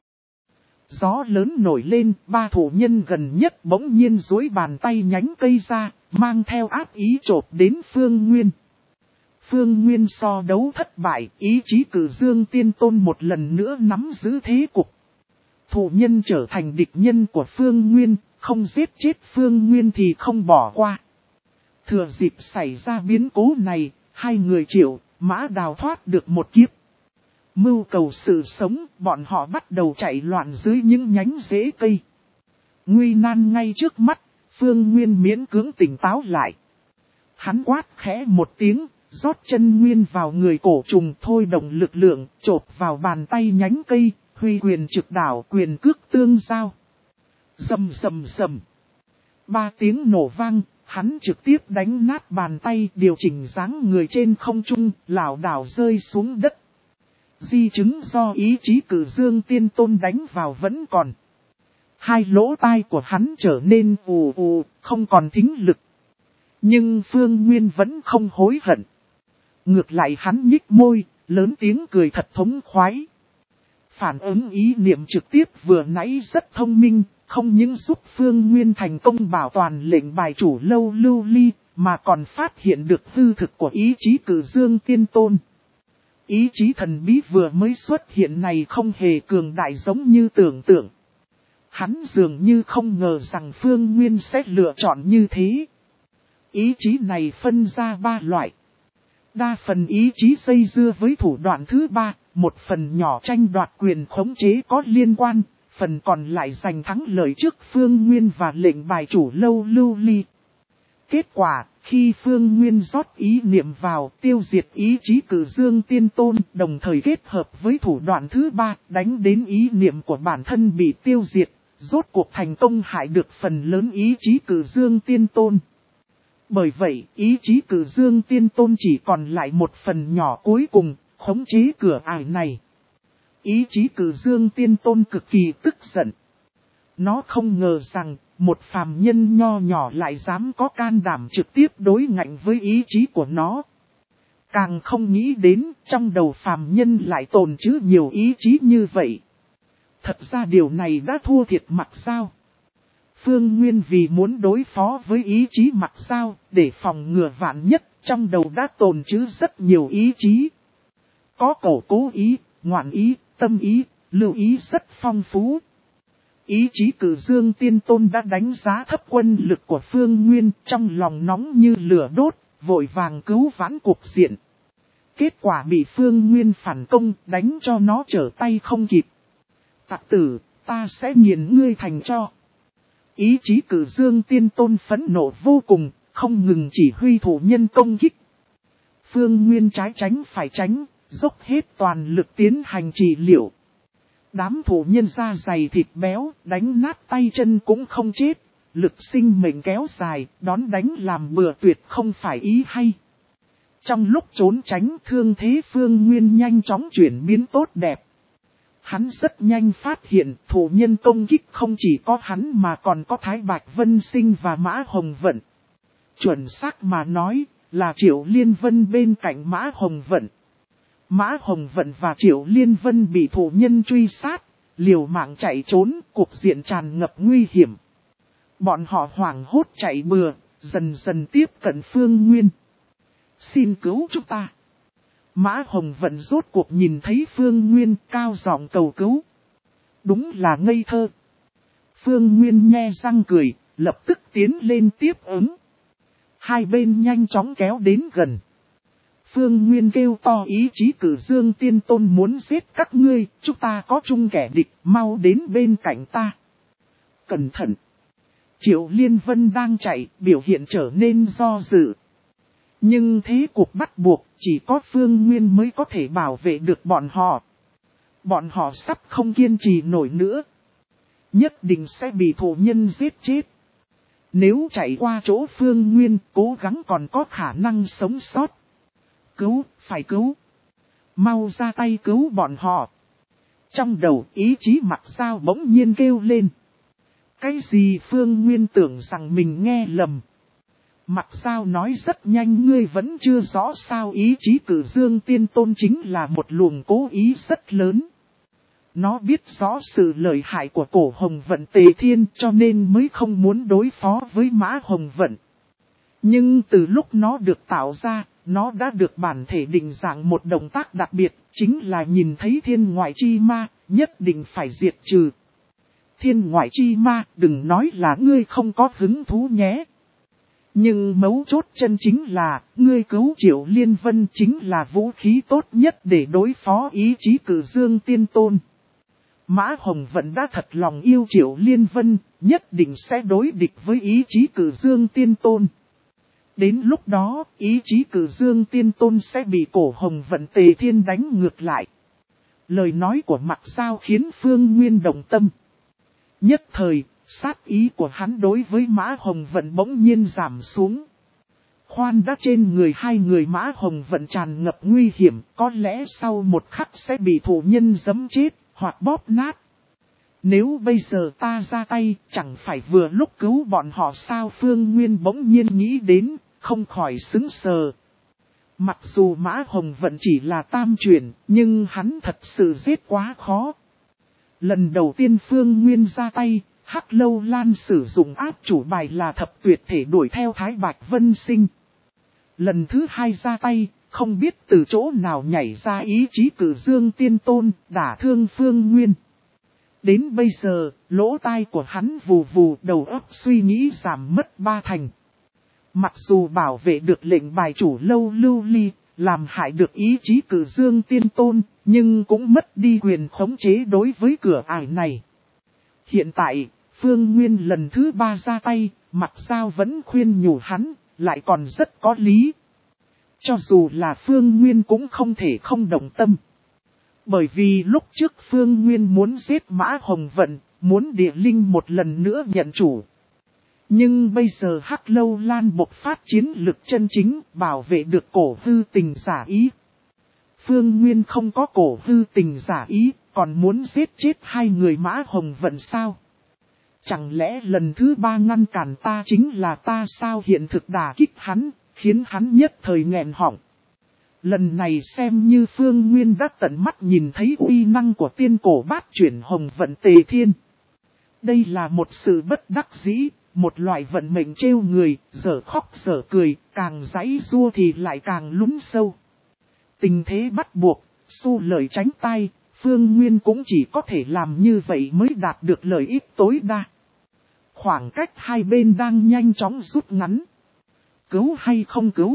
Gió lớn nổi lên, ba thủ nhân gần nhất bỗng nhiên duỗi bàn tay nhánh cây ra, mang theo áp ý chộp đến Phương Nguyên. Phương Nguyên so đấu thất bại, ý chí Cự Dương Tiên Tôn một lần nữa nắm giữ thế cục. Thủ nhân trở thành địch nhân của Phương Nguyên, không giết chết Phương Nguyên thì không bỏ qua. Thừa dịp xảy ra biến cố này, hai người Triệu, Mã đào thoát được một kiếp. Mưu cầu sự sống, bọn họ bắt đầu chạy loạn dưới những nhánh rễ cây. Nguy nan ngay trước mắt, Phương Nguyên miễn cưỡng tỉnh táo lại. Hắn quát khẽ một tiếng, rót chân nguyên vào người cổ trùng thôi động lực lượng, chộp vào bàn tay nhánh cây, huy quyền trực đảo quyền cước tương giao. Rầm rầm rầm. Ba tiếng nổ vang, hắn trực tiếp đánh nát bàn tay điều chỉnh dáng người trên không trung, lảo đảo rơi xuống đất. Di chứng do ý chí Cự Dương Tiên Tôn đánh vào vẫn còn. Hai lỗ tai của hắn trở nên ù ù, không còn thính lực. Nhưng Phương Nguyên vẫn không hối hận. Ngược lại hắn nhích môi, lớn tiếng cười thật thống khoái. Phản ứng ý niệm trực tiếp vừa nãy rất thông minh, không những giúp Phương Nguyên thành công bảo toàn lệnh bài chủ lâu lưu ly, mà còn phát hiện được hư thực của ý chí Cự Dương Tiên Tôn. Ý chí thần bí vừa mới xuất hiện này không hề cường đại giống như tưởng tượng. Hắn dường như không ngờ rằng Phương Nguyên sẽ lựa chọn như thế. Ý chí này phân ra ba loại. Đa phần ý chí dây dưa với thủ đoạn thứ ba, một phần nhỏ tranh đoạt quyền khống chế có liên quan, phần còn lại giành thắng lợi trước Phương Nguyên và lệnh bài chủ lâu lưu ly. Kết quả, khi Phương Nguyên rót ý niệm vào tiêu diệt ý chí Cự Dương Tiên Tôn, đồng thời kết hợp với thủ đoạn thứ ba, đánh đến ý niệm của bản thân bị tiêu diệt, rốt cuộc thành công hại được phần lớn ý chí Cự Dương Tiên Tôn. Bởi vậy, ý chí Cự Dương Tiên Tôn chỉ còn lại một phần nhỏ cuối cùng, khống chế cửa ải này. Ý chí Cự Dương Tiên Tôn cực kỳ tức giận. Nó không ngờ rằng, một phàm nhân nho nhỏ lại dám có can đảm trực tiếp đối ngạnh với ý chí của nó. Càng không nghĩ đến, trong đầu phàm nhân lại tồn chứa nhiều ý chí như vậy. Thật ra điều này đã thua thiệt Mặc Giao. Phương Nguyên vì muốn đối phó với ý chí Mặc Giao, để phòng ngừa vạn nhất, trong đầu đã tồn chứa rất nhiều ý chí. Có cổ cố ý, ngoạn ý, tâm ý, lưu ý rất phong phú. Ý chí Cự Dương Tiên Tôn đã đánh giá thấp quân lực của Phương Nguyên, trong lòng nóng như lửa đốt, vội vàng cứu vãn cuộc diện. Kết quả bị Phương Nguyên phản công, đánh cho nó trở tay không kịp. Tặc tử, ta sẽ nghiền ngươi thành cho. Ý chí Cự Dương Tiên Tôn phẫn nộ vô cùng, không ngừng chỉ huy thủ nhân công kích. Phương Nguyên trái tránh phải tránh, dốc hết toàn lực tiến hành trị liệu. Đám thủ nhân da dày thịt béo, đánh nát tay chân cũng không chết, lực sinh mệnh kéo dài, đón đánh làm bừa tuyệt không phải ý hay. Trong lúc trốn tránh thương thế Phương Nguyên nhanh chóng chuyển biến tốt đẹp. Hắn rất nhanh phát hiện thủ nhân công kích không chỉ có hắn mà còn có Thái Bạch Vân Sinh và Mã Hồng Vận. Chuẩn xác mà nói, là Triệu Liên Vân bên cạnh Mã Hồng Vận. Mã Hồng Vận và Triệu Liên Vân bị thủ nhân truy sát, liều mạng chạy trốn, cuộc diện tràn ngập nguy hiểm. Bọn họ hoảng hốt chạy bừa, dần dần tiếp cận Phương Nguyên. Xin cứu chúng ta. Mã Hồng Vận rốt cuộc nhìn thấy Phương Nguyên cao giọng cầu cứu. Đúng là ngây thơ. Phương Nguyên nhe răng cười, lập tức tiến lên tiếp ứng. Hai bên nhanh chóng kéo đến gần. Phương Nguyên kêu to ý chí Cử Dương Tiên Tôn muốn giết các ngươi, chúng ta có chung kẻ địch, mau đến bên cạnh ta. Cẩn thận. Triệu Liên Vân đang chạy, biểu hiện trở nên do dự. Nhưng thế cuộc bắt buộc, chỉ có Phương Nguyên mới có thể bảo vệ được bọn họ. Bọn họ sắp không kiên trì nổi nữa. Nhất định sẽ bị thổ nhân giết chết. Nếu chạy qua chỗ Phương Nguyên, cố gắng còn có khả năng sống sót. Cứu, phải cứu. Mau ra tay cứu bọn họ. Trong đầu ý chí Mặc Dao bỗng nhiên kêu lên. Cái gì Phương Nguyên tưởng rằng mình nghe lầm. Mặc Dao nói rất nhanh, ngươi vẫn chưa rõ sao ý chí Cử Dương Tiên Tôn chính là một luồng cố ý rất lớn. Nó biết rõ sự lợi hại của Cổ Hồng Vận Tề Thiên cho nên mới không muốn đối phó với Mã Hồng Vận. Nhưng từ lúc nó được tạo ra, nó đã được bản thể định dạng một động tác đặc biệt, chính là nhìn thấy thiên ngoại chi ma, nhất định phải diệt trừ. Thiên ngoại chi ma, đừng nói là ngươi không có hứng thú nhé. Nhưng mấu chốt chân chính là, ngươi cứu Triệu Liên Vân chính là vũ khí tốt nhất để đối phó ý chí Cử Dương Tiên Tôn. Mã Hồng Vận đã thật lòng yêu Triệu Liên Vân, nhất định sẽ đối địch với ý chí Cử Dương Tiên Tôn. Đến lúc đó, ý chí Cử Dương Tiên Tôn sẽ bị Cổ Hồng Vận Tề Thiên đánh ngược lại. Lời nói của Mặc Dao khiến Phương Nguyên động tâm. Nhất thời, sát ý của hắn đối với Mã Hồng Vận bỗng nhiên giảm xuống. Khoan đã trên người hai người Mã Hồng Vận tràn ngập nguy hiểm, có lẽ sau một khắc sẽ bị thủ nhân giẫm chết, hoặc bóp nát. Nếu bây giờ ta ra tay, chẳng phải vừa lúc cứu bọn họ sao? Phương Nguyên bỗng nhiên nghĩ đến, không khỏi sững sờ. Mặc dù Mã Hồng Vận chỉ là tam chuyển, nhưng hắn thật sự giết quá khó. Lần đầu tiên Phương Nguyên ra tay, Hắc Lâu Lan sử dụng áp chủ bài là thập tuyệt thể đuổi theo Thái Bạch Vân Sinh. Lần thứ hai ra tay, không biết từ chỗ nào nhảy ra ý chí Cử Dương Tiên Tôn, đả thương Phương Nguyên. Đến bây giờ, lỗ tai của hắn vù vù, đầu óc suy nghĩ giảm mất ba thành. Mặc dù bảo vệ được lệnh bài chủ Lâu Lưu Ly, làm hại được ý chí Cử Dương Tiên Tôn, nhưng cũng mất đi quyền khống chế đối với cửa ải này. Hiện tại, Phương Nguyên lần thứ ba ra tay, Mặc Dao vẫn khuyên nhủ hắn, lại còn rất có lý. Cho dù là Phương Nguyên cũng không thể không động tâm. Bởi vì lúc trước Phương Nguyên muốn giết Mã Hồng Vận, muốn địa linh một lần nữa nhận chủ. Nhưng bây giờ Hắc Lâu Lan bộc phát chiến lực chân chính, bảo vệ được cổ hư tình giả ý. Phương Nguyên không có cổ hư tình giả ý, còn muốn giết chết hai người Mã Hồng Vận sao? Chẳng lẽ lần thứ ba ngăn cản ta chính là ta sao? Hiện thực đả kích hắn, khiến hắn nhất thời nghẹn họng. Lần này xem như Phương Nguyên đã tận mắt nhìn thấy uy năng của tiên cổ bát chuyển Hồng Vận Tề Thiên. Đây là một sự bất đắc dĩ, một loại vận mệnh trêu người, dở khóc dở cười, càng giãy giụa thì lại càng lún sâu. Tình thế bắt buộc, xu lợi tránh tai, Phương Nguyên cũng chỉ có thể làm như vậy mới đạt được lợi ích tối đa. Khoảng cách hai bên đang nhanh chóng rút ngắn. Cứu hay không cứu?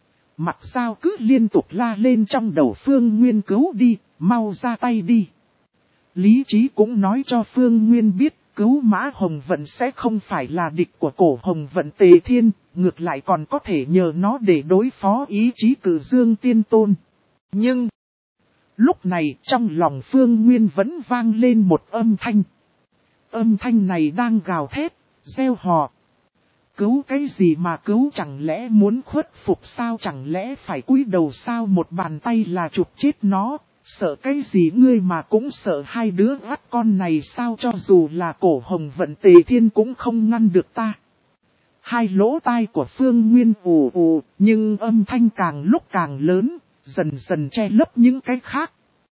Mặc sao cứ liên tục la lên trong đầu Phương Nguyên, cứu đi, mau ra tay đi. Lý trí cũng nói cho Phương Nguyên biết, cứu Mã Hồng Vận sẽ không phải là địch của Cổ Hồng Vận Tề Thiên, ngược lại còn có thể nhờ nó để đối phó ý chí Cử Dương Tiên Tôn. Nhưng, lúc này trong lòng Phương Nguyên vẫn vang lên một âm thanh. Âm thanh này đang gào thét, reo hò. Cứu cái gì mà cứu, chẳng lẽ muốn khuất phục sao, chẳng lẽ phải cúi đầu sao? Một bàn tay là chụp chết nó, sợ cái gì ngươi mà cũng sợ hai đứa vắt con này sao? Cho dù là Cổ Hồng Vận Tề Thiên cũng không ngăn được ta. Hai lỗ tai của Phương Nguyên ù ù, nhưng âm thanh càng lúc càng lớn, dần dần che lấp những cái khác.